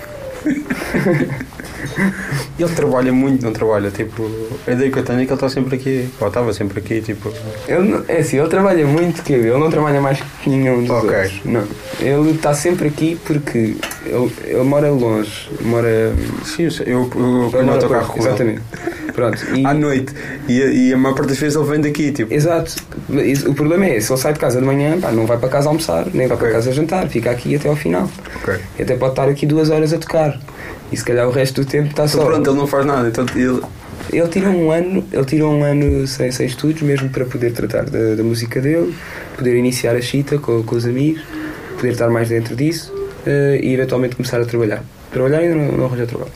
Ele trabalha muito, não trabalha? Tipo, a ideia que eu tenho é que ele está sempre aqui, ou estava sempre aqui, tipo... Ele não, é assim, ele trabalha muito, que ele não trabalha mais que nenhum dos okay. outros. Não. Ele está sempre aqui porque ele, ele mora longe, mora... Sim, eu, eu ponho o autocarro com exatamente. Pronto, e... à noite, e, e a maior parte das vezes ele vem daqui, tipo... Exato, o problema é esse, ele sai de casa de manhã, pá, não vai para casa almoçar, nem vai okay. para casa jantar, fica aqui até ao final. Okay. E até pode estar aqui duas horas a tocar. E se calhar o resto do tempo está então, só. Pronto, ele não faz nada. Então ele... ele tira um ano, ele tira um ano sem, sem estudos, mesmo para poder tratar da, da música dele, poder iniciar a chita com, com os amigos, poder estar mais dentro disso uh, e eventualmente começar a trabalhar. Trabalhar ainda não, não arranja trabalho.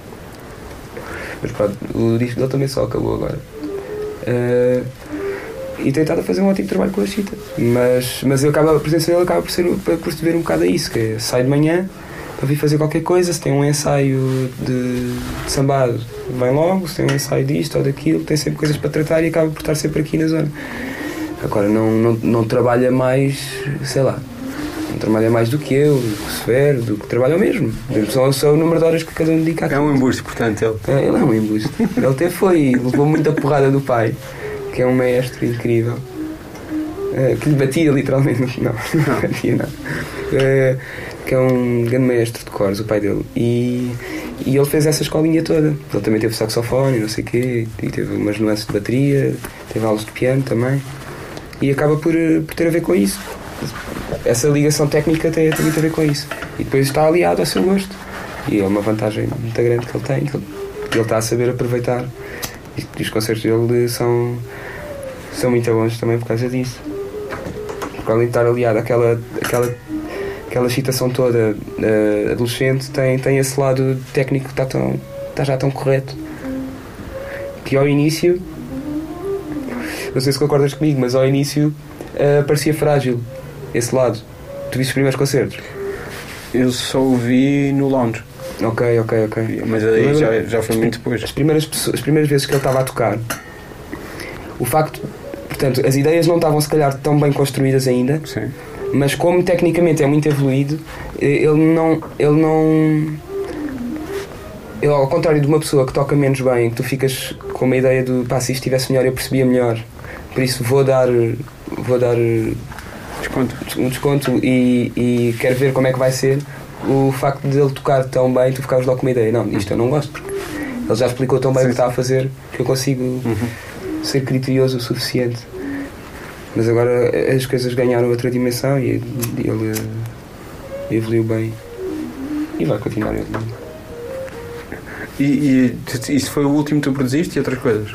Mas pronto, o disco dele também só acabou agora. Uh, e tem estado a fazer um ótimo trabalho com a chita. Mas, mas eu acaba, a presença dele acaba por, ser, por se ver um bocado a isso, que é, sai de manhã para vir fazer qualquer coisa, se tem um ensaio de, de sambado, vem logo, se tem um ensaio disto ou daquilo, tem sempre coisas para tratar e acaba por estar sempre aqui na zona. Agora não, não, não trabalha mais, sei lá, não trabalha mais do que eu, do que o Severo, do que trabalha o mesmo. Só, só o número de horas que cada um dedica a É um embuste, portanto, ele. É, ele é um embuste. Ele até foi, levou muita porrada do pai, que é um maestro incrível. Uh, que lhe batia literalmente, não, não batia não. Uh, que é um grande maestro de cores, o pai dele, e, e ele fez essa escolinha toda. Ele também teve saxofone, não sei o quê, e teve umas nuances de bateria, teve aulas de piano também, e acaba por, por ter a ver com isso. Essa ligação técnica tem, tem muito a ver com isso, e depois está aliado ao seu gosto, e é uma vantagem muito grande que ele tem, que ele, ele está a saber aproveitar, e, e os concertos dele são, são muito bons também por causa disso. Porque além de estar aliado àquela, àquela, àquela excitação toda uh, adolescente, tem, tem esse lado técnico que está, tão, está já tão correto, que ao início, não sei se concordas comigo, mas ao início uh, parecia frágil esse lado. Tu viste os primeiros concertos? Eu só o vi no lounge. Ok, ok, ok. Mas aí já, já foi muito depois. As primeiras, as primeiras vezes que ele estava a tocar, o facto... Portanto, as ideias não estavam se calhar tão bem construídas ainda. Sim. Mas como tecnicamente é muito evoluído, ele não, ele não ele, ao contrário de uma pessoa que toca menos bem, que tu ficas com uma ideia de pá, se isto estivesse melhor eu percebia melhor, por isso vou dar vou dar desconto, um desconto e, e quero ver como é que vai ser. O facto de ele tocar tão bem, tu ficavas logo com uma ideia, não, isto eu não gosto, porque ele já explicou tão bem Sim. o que está a fazer que eu consigo uhum. ser criterioso o suficiente. Mas agora as coisas ganharam outra dimensão e ele evoluiu bem e vai continuar a evoluir. E, e isso foi o último que tu produziste e outras coisas?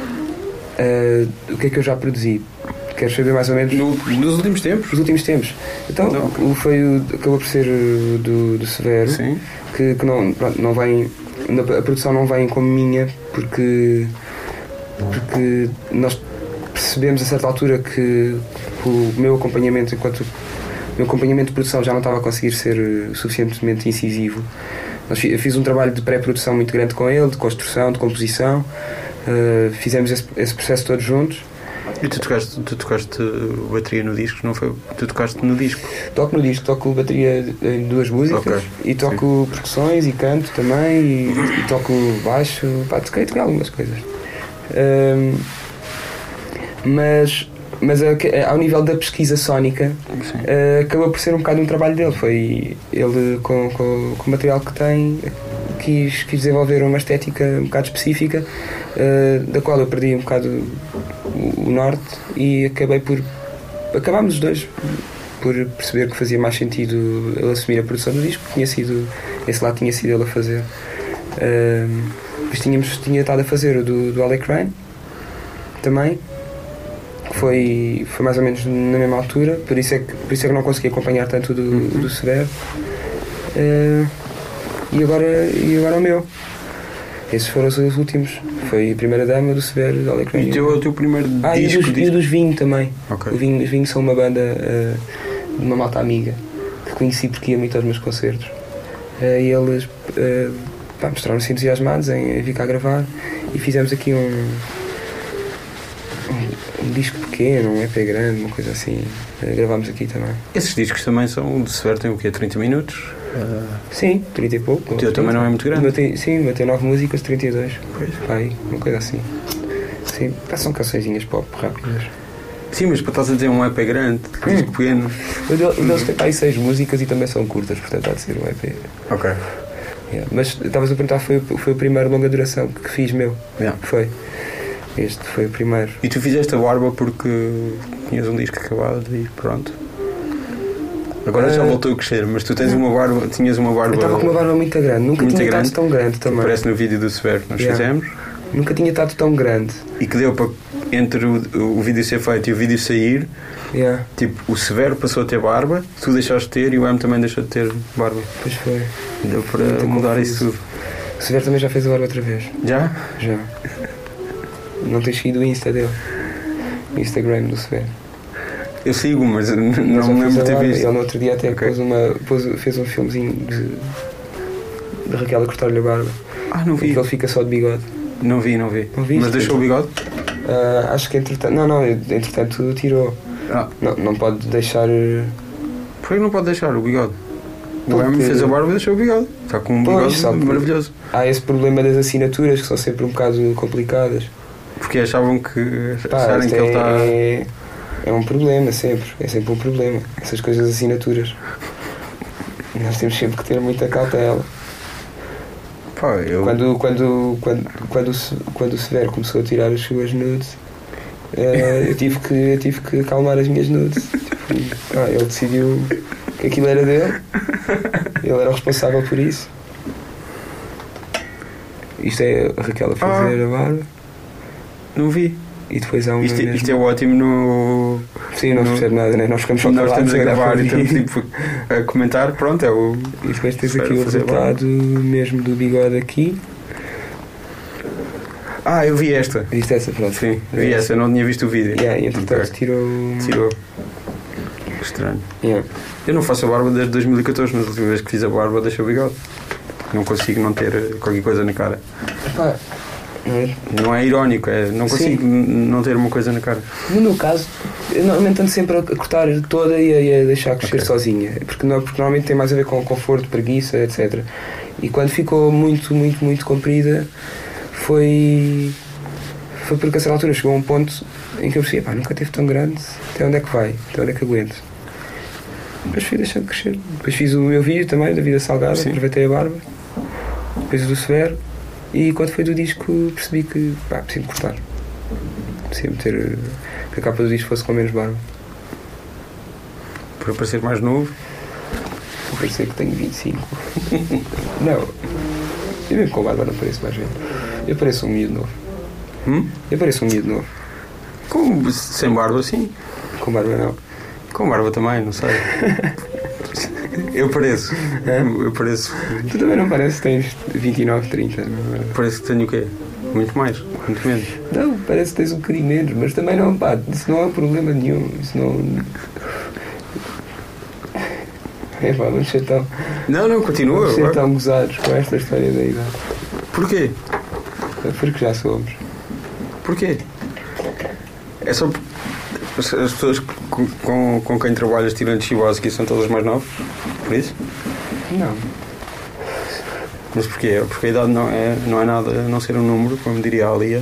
Uh, o que é que eu já produzi? Queres saber mais ou menos? No, nos últimos tempos? Nos últimos tempos. Então, o, foi o, acabou por ser do, do Severo, Sim. que, que não, pronto, não vem, a produção não vem como minha, porque, porque nós percebemos a certa altura que o meu acompanhamento, enquanto o meu acompanhamento de produção já não estava a conseguir ser suficientemente incisivo. Eu fiz um trabalho de pré-produção muito grande com ele, de construção, de composição, uh, fizemos esse, esse processo todos juntos. E tu tocaste, tu tocaste bateria no disco, não foi? Tu tocaste no disco? Toco no disco, toco bateria em duas músicas, okay. E toco Sim. percussões e canto também, e, e toco baixo, pá, toquei, toquei algumas coisas. Um, mas mas a, a, ao nível da pesquisa sónica, uh, acabou por ser um bocado um trabalho dele. Foi ele, com, com, com o material que tem, quis, quis desenvolver uma estética um bocado específica, uh, da qual eu perdi um bocado o, o norte, e acabei por acabámos os dois por perceber que fazia mais sentido ele assumir a produção do disco, porque tinha sido, esse lado tinha sido ele a fazer. Uh, depois tínhamos, tinha estado a fazer o do, do Alec Rain também, que foi, foi mais ou menos na mesma altura, por isso é que, por isso é que não consegui acompanhar tanto do, uhum. do Severo. Uh, e, agora, e agora o meu. Esses foram os últimos. Foi a Primeira Dama, do Severo, da Alecrim. E o teu primeiro ah, disco? E dos, disco? E dos Vinho também. Okay. O Vinho, os Vinho são uma banda uh, de uma malta amiga que conheci porque ia muito aos meus concertos. Uh, e eles uh, pá, mostraram-se entusiasmados em, em vir cá gravar e fizemos aqui um, um, um disco pequeno, um E P grande, uma coisa assim. Uh, gravámos aqui também. Esses discos também são, de Severo, tem o quê? trinta minutos? Uh, sim, trinta e pouco. O teu também não é muito grande? Tem, sim, mas tem nove músicas, trinta e dois. Pois. Pai, uma coisa assim. Sim, são cançõezinhas pop rápidas. Sim, mas para estás a dizer um E P grande, hum. disco pequeno. O deles tem aí seis músicas e também são curtas, portanto há de ser um E P. Ok. Yeah. Mas estavas a perguntar, foi, foi o primeiro longa duração que fiz meu. Yeah. Foi. Este foi o primeiro. E tu fizeste a barba porque tinhas um disco acabado e pronto. Agora uh, já voltou a crescer, mas tu tens uma barba, tinhas uma barba. Eu estava com uma barba muito grande, nunca muito tinha grande, estado tão grande também. Parece no vídeo do Severo que nós yeah. fizemos. Nunca tinha estado tão grande. E que deu para, entre o, o vídeo ser feito e o vídeo sair, yeah. tipo, o Severo passou a ter barba, tu deixaste de ter e o M também deixou de ter barba. Pois foi. Deu para muito mudar confuso. Isso tudo. O Severo também já fez a barba outra vez. Já? Já. Não tens seguido o Insta dele? O Instagram do Severo. Eu sigo, mas não me lembro de ter visto. Ele no outro dia até okay. pôs uma, pôs, fez um filmezinho de, de Raquel a cortar-lhe a barba. Ah, não vi. Porque ele fica só de bigode. Não vi, não vi. Não viste, mas deixou então? o bigode? Uh, acho que entretanto... Não, não, entretanto tirou. Ah. Não, não pode deixar... Por que não pode deixar o bigode? O Porque... M fez a barba e deixou o bigode. Está com um bigode pois, maravilhoso. Há esse problema das assinaturas que são sempre um bocado complicadas. Porque achavam que... Pá, acharem que ele está... É... é um problema sempre. É sempre um problema. Essas coisas das assinaturas. Nós temos sempre que ter muita cautela. Pá, eu... Quando, quando, quando, quando, quando o Severo começou a tirar as suas nudes, uh, eu, tive que, eu tive que acalmar as minhas nudes. Tipo, ah, ele decidiu que aquilo era dele, ele era o responsável por isso. Isto é a Raquel a fazer ah, a barba. Não vi. E depois há um. Isto, isto é ótimo no. Sim, não se percebe nada, né? Nós ficamos só Nós estamos a gravar e estamos tipo, a comentar, pronto, é o. E depois tens aqui o resultado mesmo do bigode aqui. Ah, eu vi esta. Viste essa, pronto. Sim, vi essa, eu não tinha visto o vídeo. Yeah, e entretanto okay. tirou. Tirou. Estranho. Yeah. Eu não faço a barba desde dois mil e catorze, mas a última vez que fiz a barba deixei o bigode. Não consigo não ter qualquer coisa na cara. Ah. Não é irónico, é, não consigo Sim. não ter uma coisa na cara. No meu caso, eu normalmente ando sempre a cortar toda e a, e a deixar crescer okay. sozinha, porque, não, porque normalmente tem mais a ver com conforto, preguiça, etcétera. E quando ficou muito, muito, muito comprida, foi, foi porque a certa altura chegou a um ponto em que eu percebi, pá, nunca teve tão grande, até onde é que vai, até onde é que aguento. Depois fui deixando crescer. Depois fiz o meu vídeo também, da Vida Salgada, Sim. aproveitei a barba, depois o do Severo. E quando foi do disco percebi que pá, preciso cortar. Preciso meter que a capa do disco fosse com menos barba. Para parecer mais novo? Para parecer que tenho vinte e cinco. Não. Eu mesmo com barba não pareço mais velho. Eu pareço um miúdo novo. Hum? Eu pareço um miúdo novo. Com, sem barba sim? Com barba não. Com barba também, não sei. Eu pareço. É? Eu pareço. Tu também não pareces, tens vinte e nove, trinta. Parece que tenho o quê? Muito mais, muito menos. Não, parece que tens um bocadinho menos, mas também não, pá, isso não é um problema nenhum. Isso não. É pá, vamos ser tão. Não, não, continua. Vamos ser tão gozados com esta história da idade. Porquê? Porque já somos. Porquê? É só. As pessoas com, com, com quem trabalhas tirando chibose aqui são todas mais novas? Por isso? Não. Mas porquê? Porque a idade não é, não é nada a não ser um número, como diria a Alia.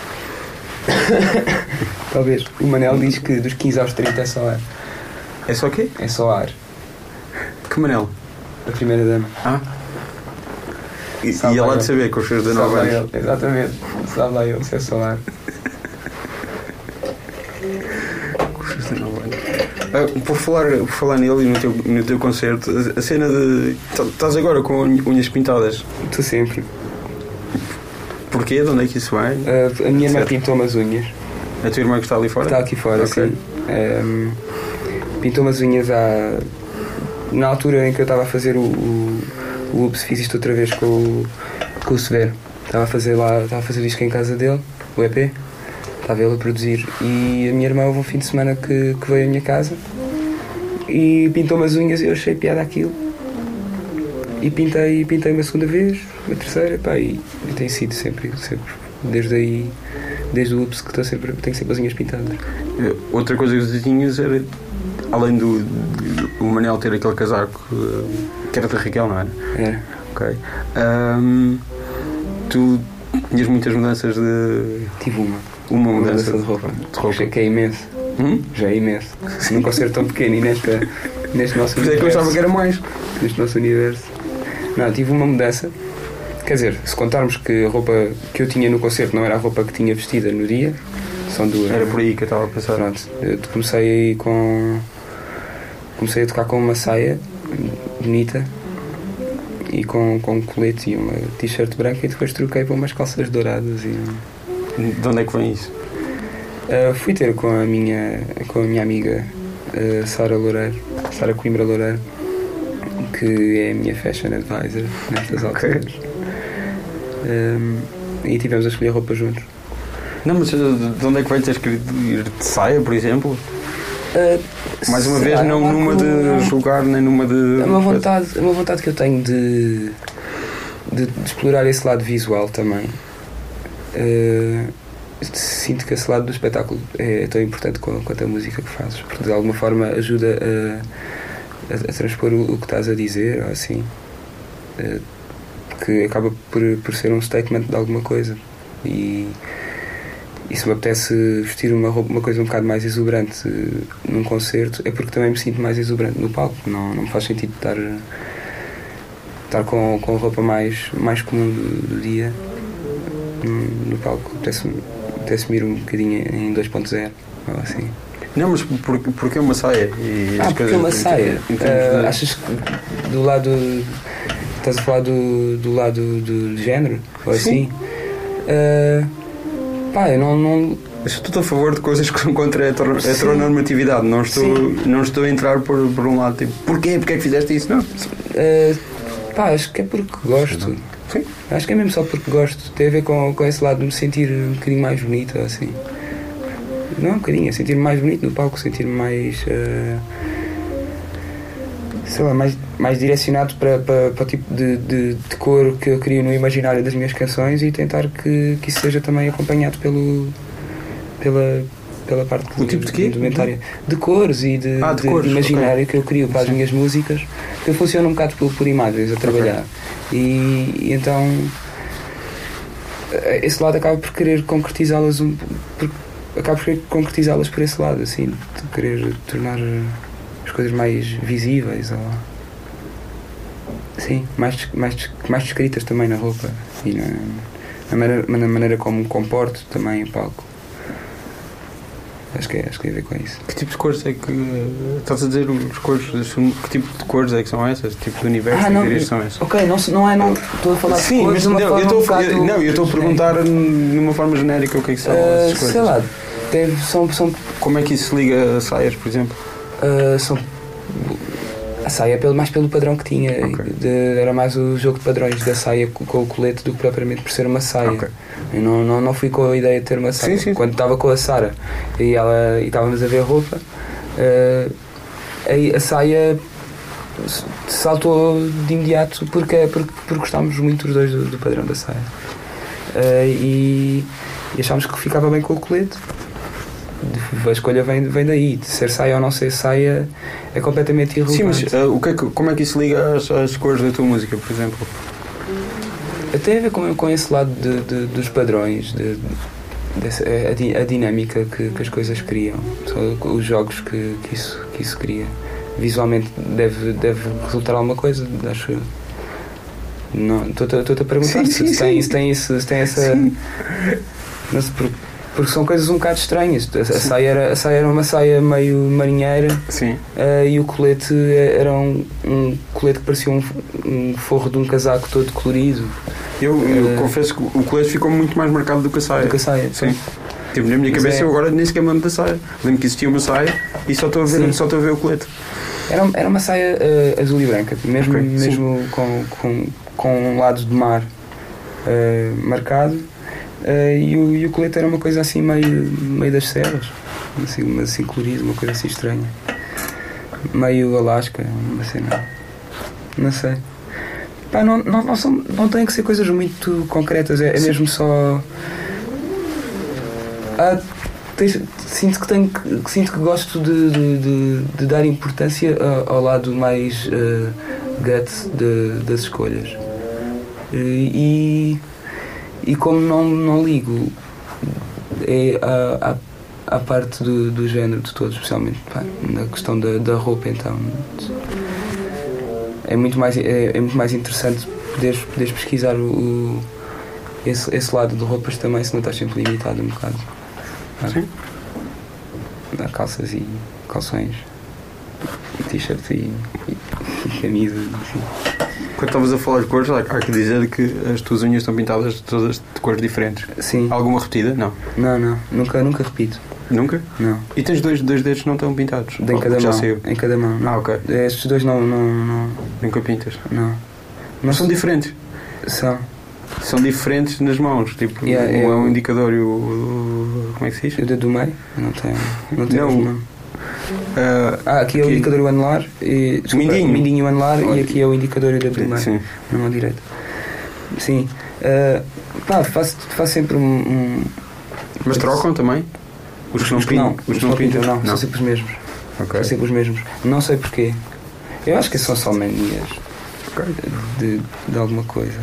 Talvez. O Manel diz que dos quinze aos trinta é só ar. É só o quê? É só ar. Que Manel? A primeira dama. Ah? E, e ela há de saber com os seus dezanove anos. Ele. Exatamente. Sabe lá ele se é só ar. Uh, por, falar, por falar nele e no teu, no teu concerto, a, a cena de. Estás agora com unhas pintadas? Estou sempre. Porquê? De onde é que isso vai? Uh, a minha irmã pintou-me as unhas. A tua irmã que está ali fora? Está aqui fora, okay. Sim. Um, pintou-me as unhas há... Na altura em que eu estava a fazer o, o, o Ups, fiz isto outra vez com o, com o Severo. Estava a fazer lá, estava a fazer isto em casa dele, o E P. Estava ele a produzir. E a minha irmã houve um fim de semana que, que veio à minha casa e pintou-me as unhas e eu achei piada aquilo. E pintei, pintei uma segunda vez, uma terceira, pá, e, e tem sido sempre, sempre, desde aí, desde o Ups que estou sempre, tenho sempre as unhas pintadas. Outra coisa que tu tinhas era, além do, do o Manel ter aquele casaco que era da Raquel, não era? Era. Ok. Um, tu tinhas muitas mudanças de... Tive uma. Uma Uma mudança, mudança de roupa. De roupa. Já que é imenso. Hum? Já é imenso. Num concerto tão pequeno e nesta, neste nosso Por isso é que eu achava que era mais. Neste nosso universo. Não, tive uma mudança. Quer dizer, se contarmos que a roupa que eu tinha no concerto não era a roupa que tinha vestida no dia, são duas. Era por aí que eu estava a pensar. Pronto, eu comecei aí com... Comecei a tocar com uma saia bonita e com, com um colete e uma t-shirt branca e depois troquei para umas calças douradas e... De onde é que vem isso? Uh, fui ter com a minha, com a minha amiga uh, Sara Loureiro, Sara Coimbra Loureiro, que é a minha fashion advisor nestas alturas. Okay. Um, e tivemos a escolher roupa juntos. Não, mas de onde é que vai ter querido ir de saia, por exemplo? Uh, Mais uma vez, não numa de julgar, nem numa de... É uma vontade, é uma vontade que eu tenho de, de, de explorar esse lado visual também. Uh, sinto que esse lado do espetáculo é tão importante quanto a música que fazes, porque de alguma forma ajuda a, a, a transpor o, o que estás a dizer, ou assim, uh, que acaba por, por ser um statement de alguma coisa. E, e se me apetece vestir uma, roupa, uma coisa um bocado mais exuberante uh, num concerto, é porque também me sinto mais exuberante no palco. Não, não me faz sentido estar, estar com, com roupa mais, mais comum do, do dia no palco. Apetece-me apetece-me ir um bocadinho em dois ponto zero ou assim. Não, mas por, porque é uma saia? E ah, porque é uma saia. Uh, de... Achas que do lado... Estás a falar do, do lado do, do género? Ou Sim. assim? Uh, pá, eu não... não... Eu estou a favor de coisas que são contra a heteronormatividade. Não estou, não estou a entrar por, por um lado tipo, porquê? Porquê é que fizeste isso? Não? Uh, pá, acho que é porque gosto. Sim. Acho que é mesmo só porque gosto. Tem a ver com, com esse lado de me sentir um bocadinho mais bonito, assim. Não um bocadinho, é sentir-me mais bonito no palco, sentir-me mais... Uh, sei lá, mais, mais direcionado para, para, para o tipo de, de, de cor que eu crio no imaginário das minhas canções e tentar que, que isso seja também acompanhado pelo, pela, pela parte o tipo de quê? indumentária. De cores e de, ah, de, de, cores, de imaginário okay. que eu crio para as minhas músicas, que eu funciono um bocado por, por imagens a trabalhar. Okay. E, e então esse lado acaba por querer concretizá-las um, por, acaba por querer concretizá-las por esse lado, assim, de querer tornar as coisas mais visíveis ou, sim, mais, mais, mais descritas também na roupa e na, na, maneira, na maneira como me comporto também em palco. Acho que, é, acho que tem a ver com isso. Que tipo de cores é que estás a dizer? Os cores, que tipo de cores é que são essas? Tipo de universo ah, não, que são essas? Ok, não, não é, não estou a falar Sim, de cores. Sim, mas não, eu estou um eu, não, eu estou a perguntar de uma forma genérica o que é que são uh, essas coisas. Sei lá, deve, são, são. Como é que isso se liga a saias, por exemplo? Uh, são. A saia é mais pelo padrão que tinha. Okay. De, era mais o jogo de padrões da saia com, com o colete do que propriamente por ser uma saia. Okay. Eu não, não, não fui com a ideia de ter uma saia. Sim, sim. Quando estava com a Sara e, ela, e estávamos a ver roupa, uh, a, a saia saltou de imediato porque, porque, porque gostávamos muito os dois do, do padrão da saia. Uh, e, e achámos que ficava bem com o colete. A escolha vem, vem daí. De ser saia ou não ser saia é completamente irrelevante. Sim, mas uh, o que é que, como é que isso liga às, às cores da tua música, por exemplo? Tem a ver com, com esse lado de, de, dos padrões, de, dessa, a, a dinâmica que, que as coisas criam, os jogos que, que, isso, que isso cria. Visualmente deve, deve resultar alguma coisa, acho eu. Estou-te a perguntar sim, se, sim, se, tem, se, tem, se, se tem essa. Não sei, porque, porque são coisas um bocado estranhas. A, a, saia, era, a saia era uma saia meio marinheira uh, e o colete era um, um colete que parecia um, um forro de um casaco todo colorido. Eu, eu uh, confesso que o colete ficou muito mais marcado do que a saia. Do que a saia, sim. Tipo, na minha Mas cabeça é... eu agora nem sequer me lembro da saia. Lembro que existia uma saia e só estou a ver, só estou a ver o colete. Era, era uma saia uh, azul e branca, mesmo, Okay, mesmo com, com, com um lado de mar uh, marcado, uh, e, o, e o colete era uma coisa assim meio, meio das serras, assim, assim colorido, uma coisa assim estranha, meio Alasca, uma cena, não sei. Pá, não, não, não, são, não tem que ser coisas muito concretas, é, é mesmo só. Ah, tens, sinto que tenho que, sinto que gosto de, de, de, de dar importância ao, ao lado mais uh, gut de, das escolhas, e, e como não, não ligo é a, a, a parte do, do género de todos, especialmente pá, na questão da, da roupa, então é muito mais, é, é muito mais interessante poderes, poderes pesquisar o, o, esse, esse lado de roupas também, se não estás sempre limitado um bocado. Sim. Há calças e calções, e t-shirt e, e, e camisa. Assim. Quando estavas a falar de cores, há que dizer que as tuas unhas estão pintadas todas de cores diferentes. Sim. Alguma repetida? Não. Não, não. Nunca, nunca repito. Nunca? Não. E tens dois, dois dedos que não estão pintados? De em cada já mão. saiu? Em cada mão. Ah, ok. Estes dois não. não, não Nunca pintas? Não. Mas são diferentes? São. São diferentes nas mãos, tipo, Yeah, um eu... é um indicador e o, o... como é que se diz? O dedo do meio? Não tem. Não tem. Não. Não. Uh, ah, aqui é o indicador e o anelar. E, desculpa, mindinho. O mindinho e o anelar, Olha. e aqui é o indicador e o dedo do meio. Sim. Na mão direita. Sim. Uh, pá, faço, faço sempre um. um... Mas trocam também? Os que não pintam? Não, os que não pintam, não, são sempre os mesmos. Okay. São sempre os mesmos. Não sei porquê. Eu acho que são só manias Okay. de, de alguma coisa.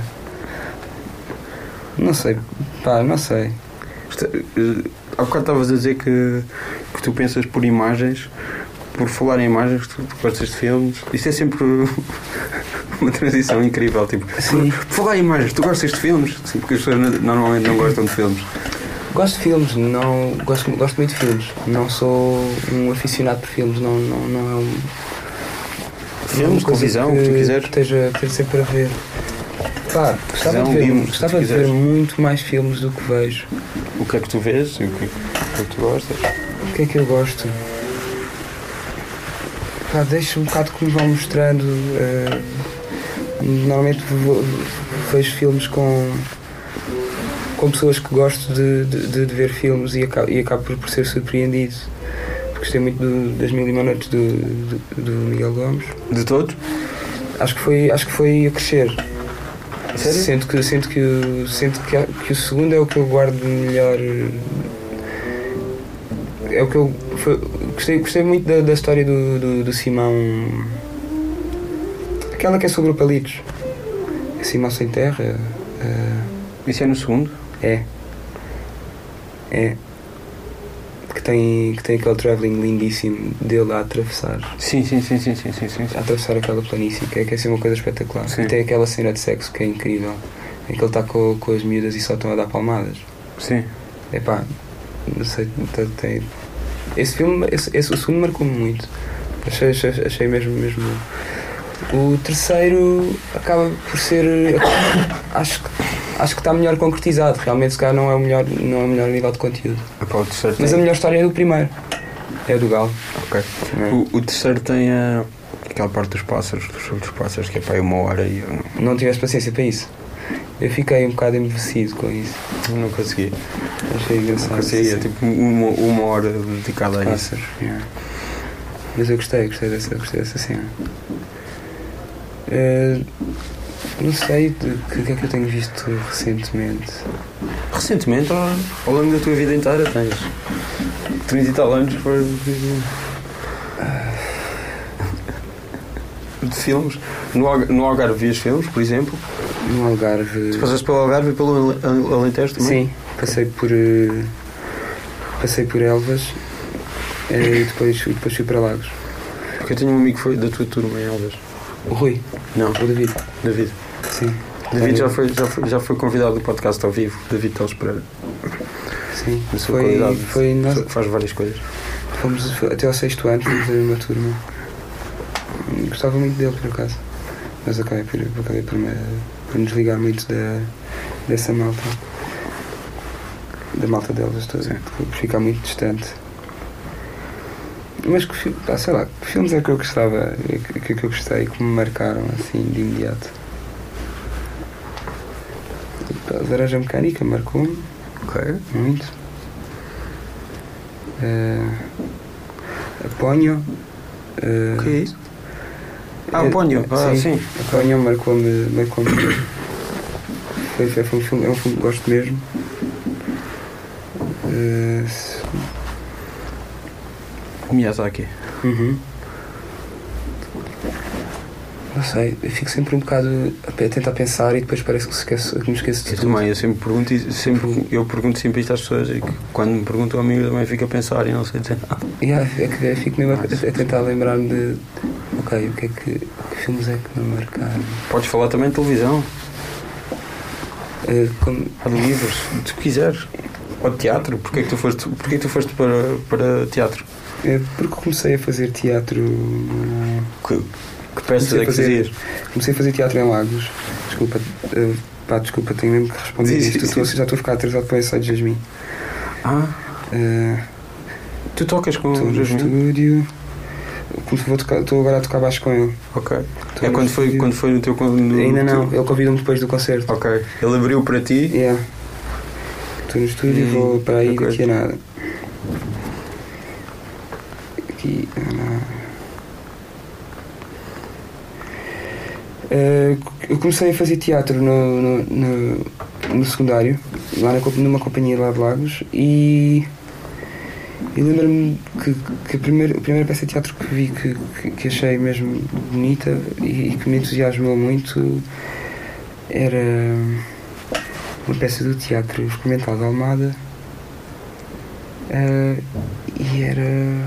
Não sei, pá, não sei. Há bocado estavas a dizer que, que tu pensas por imagens, por falar em imagens, tu, tu gostas de filmes. Isto é sempre uma transição incrível. Tipo, Sim. Por falar em imagens, tu gostas de filmes? Sim, porque as pessoas normalmente não gostam de filmes. Gosto de filmes, não, gosto, gosto muito de filmes. Não sou um aficionado por filmes, não, não, não é um. Filmes, televisão, o que tu quiseres. Que esteja, que esteja sempre a ver. Pá, gostava de ver, Filme, gostava de ver muito mais filmes do que vejo. O que é que tu vês? O que, o que é que tu gostas? O que é que eu gosto? Pá, deixa um bocado que me vão mostrando. Uh, normalmente vou, vejo filmes com, com pessoas que gosto de, de, de ver filmes e acabo, e acabo por, por ser surpreendido. Gostei muito do, das Mil e Uma Noites do, do, do Miguel Gomes. De todos? Acho que foi, acho que foi a crescer. Sério? Sinto que, sinto que, o, sinto que, que o segundo é o que eu guardo melhor. É o que eu. Foi, gostei, gostei muito da, da história do, do, do Simão. Aquela que é sobre o Palitos. Simão Sem Terra. Uh, Isso é no segundo? é. É. Que tem, que tem aquele travelling lindíssimo dele a atravessar. Sim, sim, sim, sim, sim, sim, sim. A atravessar aquela planície, que é, que é assim uma coisa espetacular. Sim. E tem aquela cena de sexo que é incrível, em que ele está com, com as miúdas e só estão a dar palmadas. Sim. É pá, não sei, tem... Esse filme, esse, esse, o segundo marcou-me muito. Achei, achei, achei mesmo, mesmo. O terceiro acaba por ser. Acho que acho que está melhor concretizado. Realmente, se calhar, não é o melhor, não é o melhor nível de conteúdo. Epá, o terceiro Mas tem... a melhor história é do primeiro. É do Galo. Ok. É. O, o terceiro tem a... aquela parte dos pássaros, dos show dos pássaros, que é para aí uma hora e eu não, Não tiveste paciência para isso? Eu fiquei um bocado embevecido com isso. eu não consegui. Achei engraçado. Consegui, é Sim. tipo uma, uma hora dedicada a isso. Pássaros, yeah. Mas eu gostei, gostei dessa, gostei dessa cena. Uh, não sei o que, que é que eu tenho visto recentemente. Recentemente, ao, ao longo da tua vida inteira, tens trinta e tal anos foi de, de filmes. No, Algar- no Algarve vias filmes, por exemplo. No Algarve. Tu passaste pelo Algarve e pelo Ale- Alentejo também? Sim, passei por. Uh, passei por Elvas uh, e depois, e depois fui para Lagos. Porque eu tenho um amigo que foi da tua turma em Elvas. O Rui? Não, O David? David. Sim. David já foi, já foi, já foi convidado do podcast ao vivo, David Teles Pereira. Sim. Na sua Foi, qualidade, foi nós, pessoa que faz várias coisas. fomos até ao sexto ano, fomos a mesma turma. Gostava muito dele, por acaso. Mas acabei por, acabei por, me, por nos ligar muito da, dessa malta. da malta delas toda, por ficar muito distante. Mas que, pá, sei lá, que filmes é que eu gostava, que, que eu gostei, que me marcaram assim de imediato? A Laranja Mecânica marcou-me. Ok. Muito. Uh, a Ponyo. Uh, O que é isso? Ah, o Ponyo. Ah, sim. sim. A Ponyo marcou-me. Marcou-me. foi, foi, foi um filme, é um filme que gosto mesmo. Uh, Miyazaki. Uhum. Não sei, eu fico sempre um bocado a tentar pensar e depois parece que, esqueço, que me esqueço de eu tudo. Também, eu sempre pergunto, sempre, eu pergunto sempre isto às pessoas e que quando me perguntam a mim eu também fico a pensar e não sei dizer nada. Yeah, é que eu fico mesmo a, a tentar lembrar-me de ok, o que é que, que filmes é que me marcaram? Podes falar também de televisão. Uh, como... Há de livros, se quiseres. Ou de teatro, porque é que tu foste, porque é que tu foste para, para teatro? É porque comecei a fazer teatro. Que, que peças é que fazias? Comecei a fazer teatro em Lagos. Desculpa, uh, pá, desculpa, tenho mesmo que responder sim, isto. Sim, sim. Já estou a ficar atrasado para o ensaio de Jasmine. Ah. Uh, tu tocas com o Jasmine? No estúdio. Vou tocar, estou agora a tocar baixo com ele. Ok. Estou é quando foi, quando foi no teu. No, Ainda não, teu... ele convidou-me depois do concerto. Ok. Ele abriu para ti? Yeah. Estou no estúdio e vou para aí okay. Daqui a nada. Aqui. Uh, eu comecei a fazer teatro no, no, no, no secundário, lá na, numa companhia lá de Lagos, e, e lembro-me que, que a, primeira, a primeira peça de teatro que vi que, que, que achei mesmo bonita e, e que me entusiasmou muito era uma peça do Teatro Experimental de Almada, uh, e era...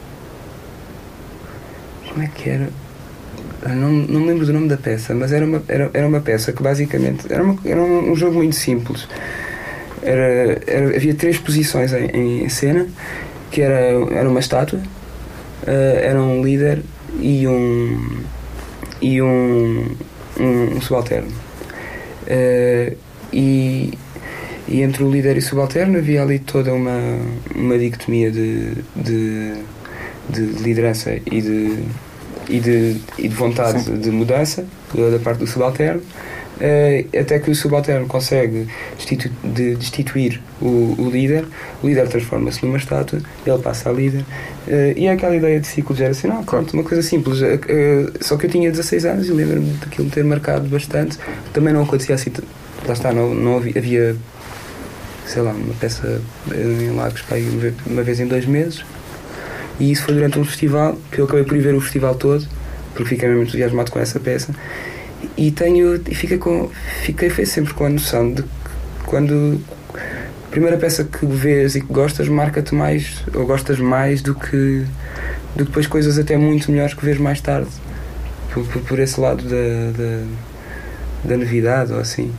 como é que era? Não, não me lembro do nome da peça, mas era uma, era, era uma peça que basicamente era, uma, era um, um jogo muito simples. Era, era, havia três posições em, em cena, que era, era uma estátua, uh, era um líder e um e um, um, um subalterno. Uh, e, e entre o líder e o subalterno havia ali toda uma, uma dicotomia de, de, de liderança e de E de, e de vontade Sim. de mudança da parte do subalterno, uh, até que o subalterno consegue destitu, de destituir o, o líder, o líder transforma-se numa estátua, ele passa a líder, uh, e é aquela ideia de ciclo geracional, pronto, uma coisa simples, uh, uh, só que eu tinha dezasseis anos e lembro-me daquilo me ter marcado bastante. Também não acontecia assim, lá está, não, não havia, havia sei lá, uma peça em Lagos para ir uma vez em dois meses. E isso foi durante um festival, que eu acabei por ir ver o festival todo, porque fiquei mesmo entusiasmado com essa peça. E tenho, e fiquei, com, fiquei sempre com a noção de que quando a primeira peça que vês e que gostas marca-te mais, ou gostas mais do que, do que depois coisas até muito melhores que vês mais tarde. Por, por, por esse lado da, da, da novidade, ou assim.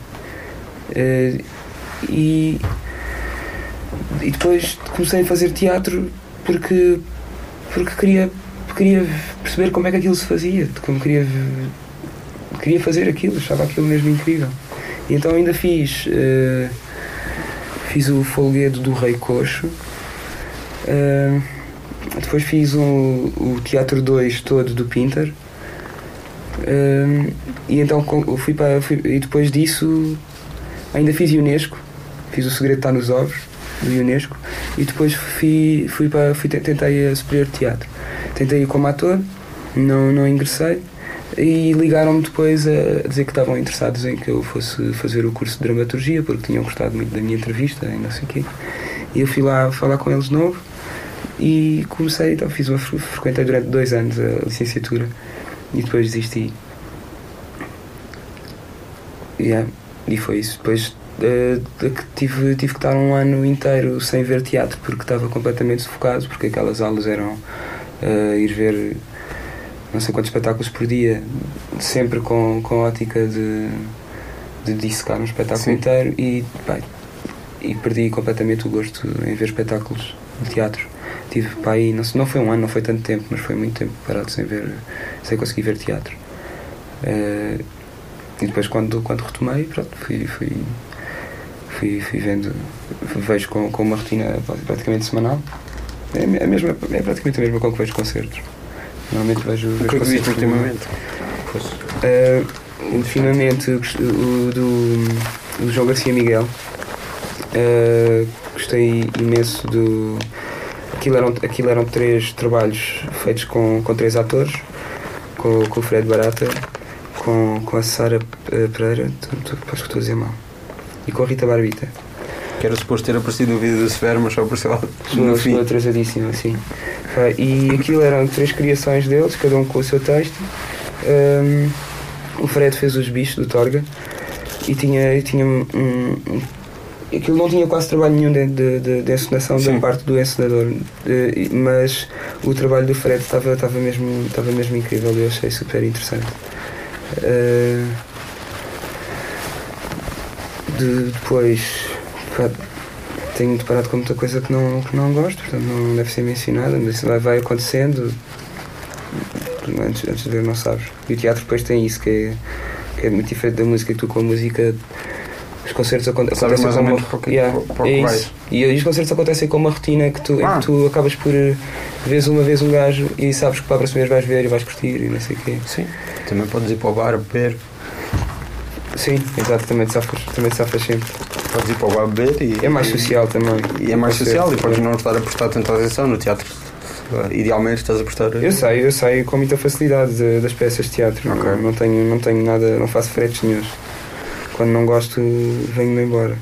E, e depois comecei a fazer teatro porque... porque queria, queria perceber como é que aquilo se fazia, como queria, queria fazer aquilo, achava aquilo mesmo incrível. E então ainda fiz uh, fiz o Folguedo do Rei Coxo, uh, depois fiz um, o Teatro dois todo do Pinter, uh, e então fui para, fui, e depois disso ainda fiz Unesco, fiz O Segredo Está nos Ovos do Unesco, e depois fui, fui para, fui, tentei a Superior de Teatro, tentei ir como ator, não, não ingressei, e ligaram-me depois a dizer que estavam interessados em que eu fosse fazer o curso de dramaturgia, porque tinham gostado muito da minha entrevista e não sei o quê, e eu fui lá falar com eles de novo e comecei, então fiz uma, frequentei durante dois anos a licenciatura e depois desisti. Yeah, e foi isso. Depois Uh, que tive, tive que estar um ano inteiro sem ver teatro porque estava completamente sufocado, porque aquelas aulas eram uh, ir ver não sei quantos espetáculos por dia, sempre com, com a ótica de, de dissecar um espetáculo Sim. inteiro, e, pá, e perdi completamente o gosto em ver espetáculos de teatro. Tive, pá, aí, não, não foi um ano, não foi tanto tempo, mas foi muito tempo parado sem ver, sem conseguir ver teatro. Uh, e depois quando, quando retomei, pronto, fui, fui Fui fui, fui vendo, vejo com, com uma rotina praticamente semanal. É, a mesma, é praticamente a mesma com que vejo concertos. Normalmente vejo, vejo o que concertos. ultimamente? Uh, ultimamente o do, do João Garcia Miguel. Uh, gostei imenso do. Aquilo eram, aquilo eram três trabalhos feitos com, com três atores, com, com o Fred Barata, com, com a Sara Pereira, tu, tu, acho que estou a dizer mal, e com a Rita Barbita. Que era suposto ter aparecido no vídeo do Severo, mas só apareceu lá no fim. Estou atrasadíssimo, assim. Uh, e aquilo eram três criações deles, cada um com o seu texto. Um, o Fred fez os bichos do Torga e tinha, tinha um, um, aquilo não tinha quase trabalho nenhum de, de, de, de encenação da parte do encenador, de, mas o trabalho do Fred estava, estava, mesmo, estava mesmo incrível e eu achei super interessante. Uh, de, depois pá, tenho deparado com muita coisa que não, que não gosto, portanto não deve ser mencionada, mas isso vai, vai acontecendo. Antes, antes de ver não sabes. E o teatro depois tem isso, que é, que é muito diferente da música, que tu com a música os concertos aconte- acontecem mais com ou uma menos para o que, yeah, para, para é o que isso. E, e os concertos acontecem com uma rotina que tu, ah. em que tu acabas por vês uma vez um gajo e sabes que para a próxima vez vais ver e vais curtir e não sei o quê. Sim, também podes ir para o bar beber. Sim, exato, também te safas, também te safas sempre. Podes ir para o bar beber e... É mais social também. E é mais social e podes não estar a prestar tanta atenção no teatro. Idealmente estás a prestar... Eu sei, eu sei com muita facilidade de, das peças de teatro. Okay. Não, não, tenho, não tenho nada, não faço fretes nenhum. Quando não gosto, venho-me embora.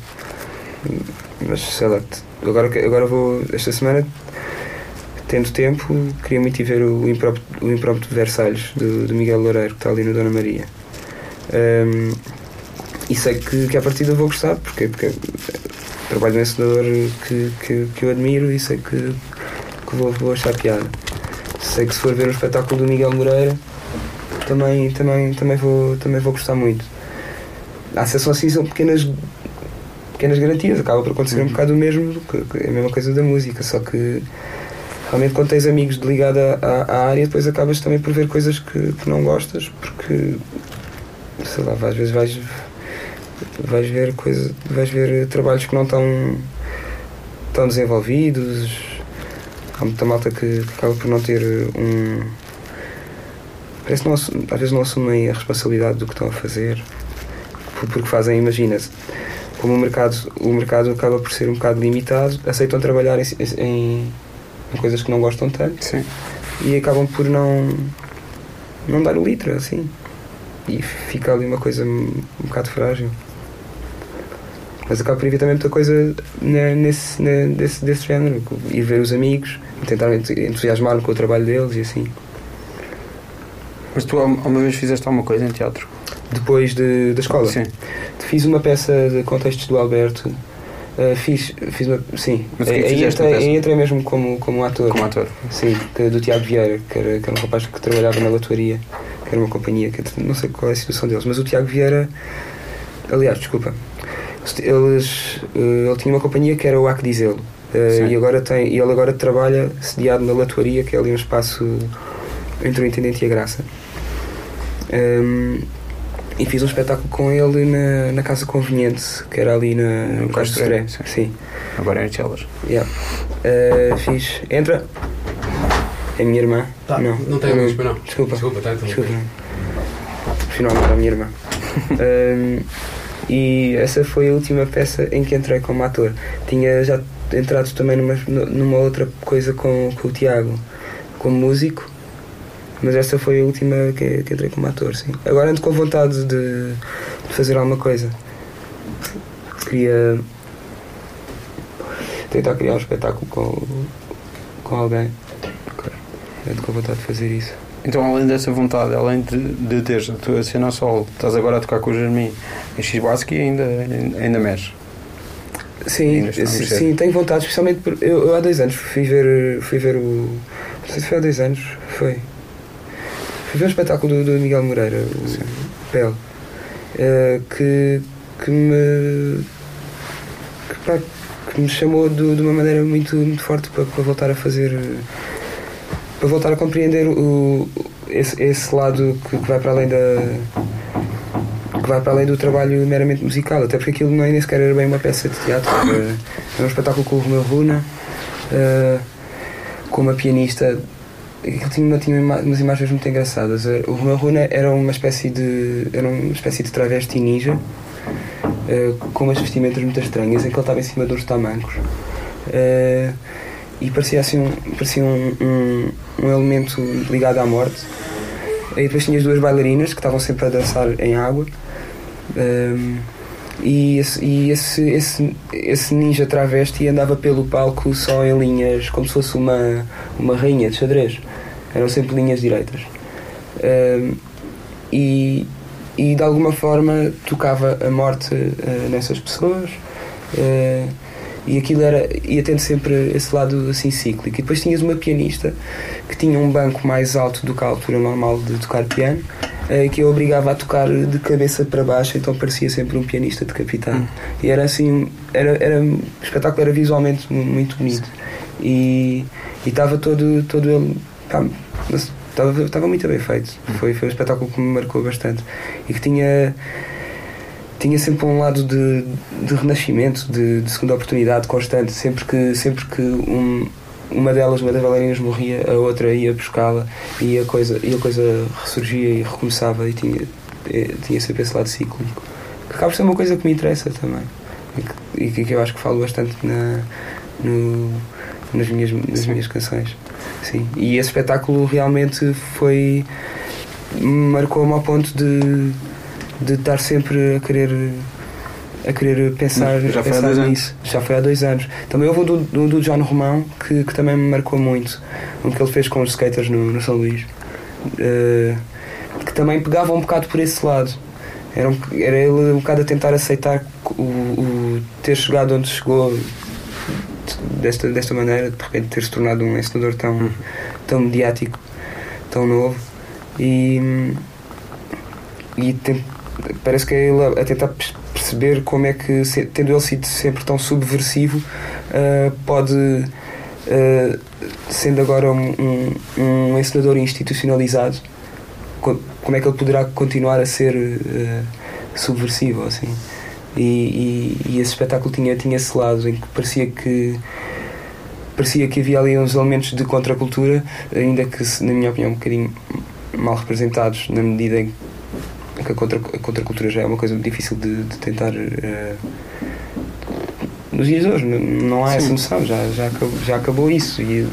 Mas sei lá, agora, agora vou, esta semana, tendo tempo, queria muito ir ver o Impróprio, o Impróprio de Versalhes, do, do Miguel Loureiro, que está ali no Dona Maria. Um, e sei que, que à partida vou gostar, porque, porque trabalho num encenador que, que, que eu admiro e sei que, que vou, vou achar piada. Sei que se for ver o espetáculo do Miguel Moreira, também, também, também, vou, também vou gostar muito. A sessão assim são pequenas, pequenas garantias, acaba por acontecer uhum. um bocado o mesmo, que é a mesma coisa da música, só que realmente quando tens amigos ligados à, à área, depois acabas também por ver coisas que, que não gostas, porque sei lá, às vezes vais, vais ver coisas, vais ver trabalhos que não estão tão desenvolvidos. Há muita malta que, que acaba por não ter um... Parece que não, às vezes não assumem a responsabilidade do que estão a fazer, porque fazem, imagina-se, como o mercado, o mercado acaba por ser um bocado limitado, aceitam trabalhar em, em, em coisas que não gostam tanto. Sim. E acabam por não, não dar o litro, assim. E fica ali uma coisa um, um bocado frágil. Mas acaba por evitar também muita coisa nesse, nesse, desse género. Ir ver os amigos, tentar entusiasmar-me com o trabalho deles e assim. Mas tu alguma vez fizeste alguma coisa em teatro? Depois de, da escola? Sim. Fiz uma peça de contextos do Alberto. Uh, fiz, fiz uma, sim. Mas que aí, entrei, aí entrei mesmo como, como ator. Como ator? Sim, que, do Tiago Vieira, que era, que era um rapaz que trabalhava na Latoaria, que era uma companhia, que não sei qual é a situação deles, mas o Tiago Vieira, aliás, desculpa, eles, uh, ele tinha uma companhia que era o Ac Dizelo, uh, e, agora tem, e ele agora trabalha sediado na Latoaria, que é ali um espaço entre o Intendente e a Graça. Um, E fiz um espetáculo com ele na, na Casa Conveniente, que era ali na, no Castro Sodré. Sim. Sim. Agora é em Chelas. Yeah. Uh, fiz. Entra. É a minha irmã. Tá, não, não tem luz, não. Desculpa. Desculpa, tá, então. Desculpa. Finalmente é a minha irmã. um, e essa foi a última peça em que entrei como ator. Tinha já entrado também numa, numa outra coisa com, com o Tiago, como músico. Mas esta foi a última que, que entrei como ator, sim. Agora ando com vontade de, de fazer alguma coisa. Queria tentar criar um espetáculo com, com alguém. Okay. Ando com vontade de fazer isso. Então, além dessa vontade, além de, de teres a tua cena a solo, estás agora a tocar com o Jeremy em X-Basque e ainda, ainda mexes? Sim, ainda sim, sim, tenho vontade, especialmente por, eu, eu há dois anos fui ver, fui ver o... Não sei se foi há dois anos, foi... Fui ver um espetáculo do, do Miguel Moreira, o Pel, uh, que, que me que, pá, que me chamou de, de uma maneira muito, muito forte para, para voltar a fazer, para voltar a compreender o, esse, esse lado que, que vai para além da que vai para além do trabalho meramente musical, até porque aquilo nem sequer era bem uma peça de teatro, era, era um espetáculo com o Romeu Runa, uh, com uma pianista. Aquilo tinha, uma, tinha umas imagens muito engraçadas. O Romeu Runa era uma espécie de era uma espécie de travesti ninja, uh, com umas vestimentas muito estranhas, em que ele estava em cima de uns tamancos. Uh, e parecia assim um, parecia um, um, um elemento ligado à morte. E depois tinha as duas bailarinas que estavam sempre a dançar em água. Um, e esse, e esse, esse, esse ninja travesti andava pelo palco só em linhas, como se fosse uma, uma rainha de xadrez. Eram sempre linhas direitas. Um, e, e de alguma forma tocava a morte uh, nessas pessoas. Uh, E aquilo era, ia tendo sempre esse lado assim cíclico. E depois tinhas uma pianista que tinha um banco mais alto do que a altura normal de tocar piano, que eu obrigava a tocar de cabeça para baixo, então parecia sempre um pianista decapitado. E era assim, era, era, o espetáculo era visualmente muito bonito. E estava todo, todo ele. Estava, estava muito bem feito. Foi, foi um espetáculo que me marcou bastante. E que tinha. Tinha sempre um lado de, de renascimento, de, de segunda oportunidade constante. Sempre que, sempre que um, uma delas, uma das bailarinas morria, a outra ia buscá-la e a coisa, e a coisa ressurgia e recomeçava, e tinha, tinha sempre esse lado cíclico. Que acaba por ser uma coisa que me interessa também. E que, e que eu acho que falo bastante na, no, nas, minhas, nas minhas canções. Sim. E esse espetáculo realmente foi... marcou-me ao ponto de... de estar sempre a querer a querer pensar, já foi pensar há dois nisso. anos. Já foi há dois anos. Também houve um do, do, do John Romão que, que também me marcou muito, um que ele fez com os skaters no, no São Luís, uh, que também pegava um bocado por esse lado. Era, um, era ele um bocado a tentar aceitar o, o ter chegado onde chegou desta, desta maneira, de repente ter se tornado um encenador tão, tão mediático, tão novo, e, e tem, parece que é ele a tentar perceber como é que, tendo ele sido sempre tão subversivo, uh, pode, uh, sendo agora um, um, um encenador institucionalizado, como é que ele poderá continuar a ser uh, subversivo, assim. E, e, e esse espetáculo tinha, tinha esse lado em que parecia que parecia que havia ali uns elementos de contracultura, ainda que, na minha opinião, um bocadinho mal representados, na medida em que a, contra, a contracultura já é uma coisa muito difícil de, de tentar uh, nos dias de hoje, não, não há Sim. essa noção, já, já, acabou, já acabou isso, e,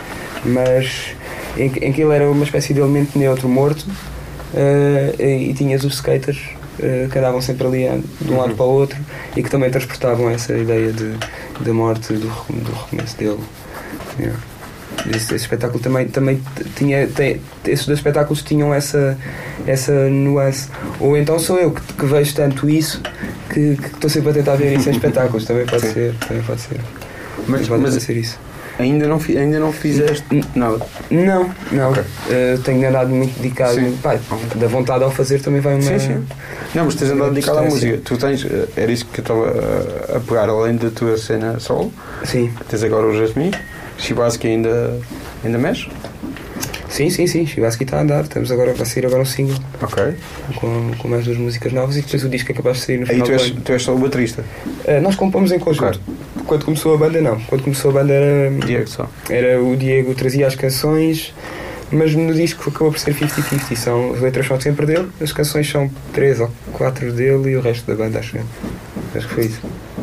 mas em, em que ele era uma espécie de elemento neutro morto, uh, e, e tinhas os skaters uh, que andavam sempre ali de um uhum. lado para o outro e que também transportavam essa ideia de, da morte, do, do recomeço dele. Yeah. Esse, esse espetáculo também, também tinha, tem, esses dois espetáculos tinham essa, essa nuance. Ou então sou eu que, que vejo tanto isso que, que estou sempre a tentar ver isso em espetáculos. Também pode Sim. ser, também pode ser. Mas, pode mas ser isso. Ainda não, ainda não fizeste nada? Não, não. Okay. Uh, tenho andado muito dedicado. Pá, da vontade ao fazer também vai uma. Sim, sim. Não, mas tens andado dedicado à música. Tu tens, era isso que eu estava a pegar, além da tua cena solo. Sim. Tens agora o Jasmine. Shibaski ainda, ainda mexe? Sim, sim, sim. Shibaski está a andar. Estamos agora, vai sair agora um single. Ok. Com, com mais duas músicas novas e depois o disco é capaz de sair no final. Aí tu és, tu és só o baterista? Uh, nós compomos em conjunto. Okay. Quando começou a banda, não. Quando começou a banda era. Diego só. Era o Diego trazia as canções, mas no disco acabou por ser cinquenta cinquenta. São, as letras são sempre dele, as canções são três ou quatro dele e o resto da banda, acho, acho que foi isso.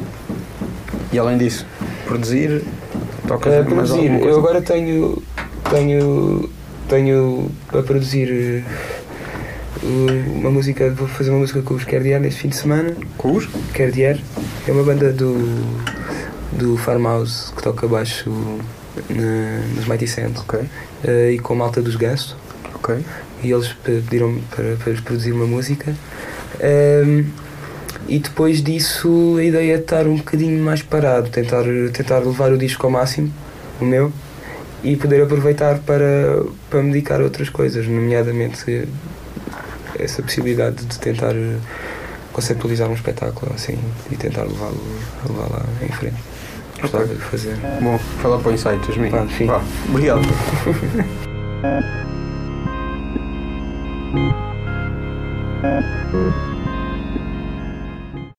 E além disso, produzir. Tocas uh, produzir, eu agora tenho tenho tenho para produzir uh, uma música, vou fazer uma música com os Kerdier neste fim de semana. Com os? Kerdier é uma banda do do Farmhouse que toca baixo na, nos Mighty Sands. Okay. Uh, e com a malta dos Ganso. Okay. E eles pediram para, para produzir uma música. Um, E depois disso a ideia é estar um bocadinho mais parado, tentar, tentar levar o disco ao máximo, o meu, e poder aproveitar para, para me dedicar a outras coisas, nomeadamente essa possibilidade de tentar conceptualizar um espetáculo assim e tentar levá-lo, levá-lo lá em frente. Gostava okay. de fazer. Bom, fala para o Insight, Jasmine. Pá, sim. Pá, obrigado. Thank you.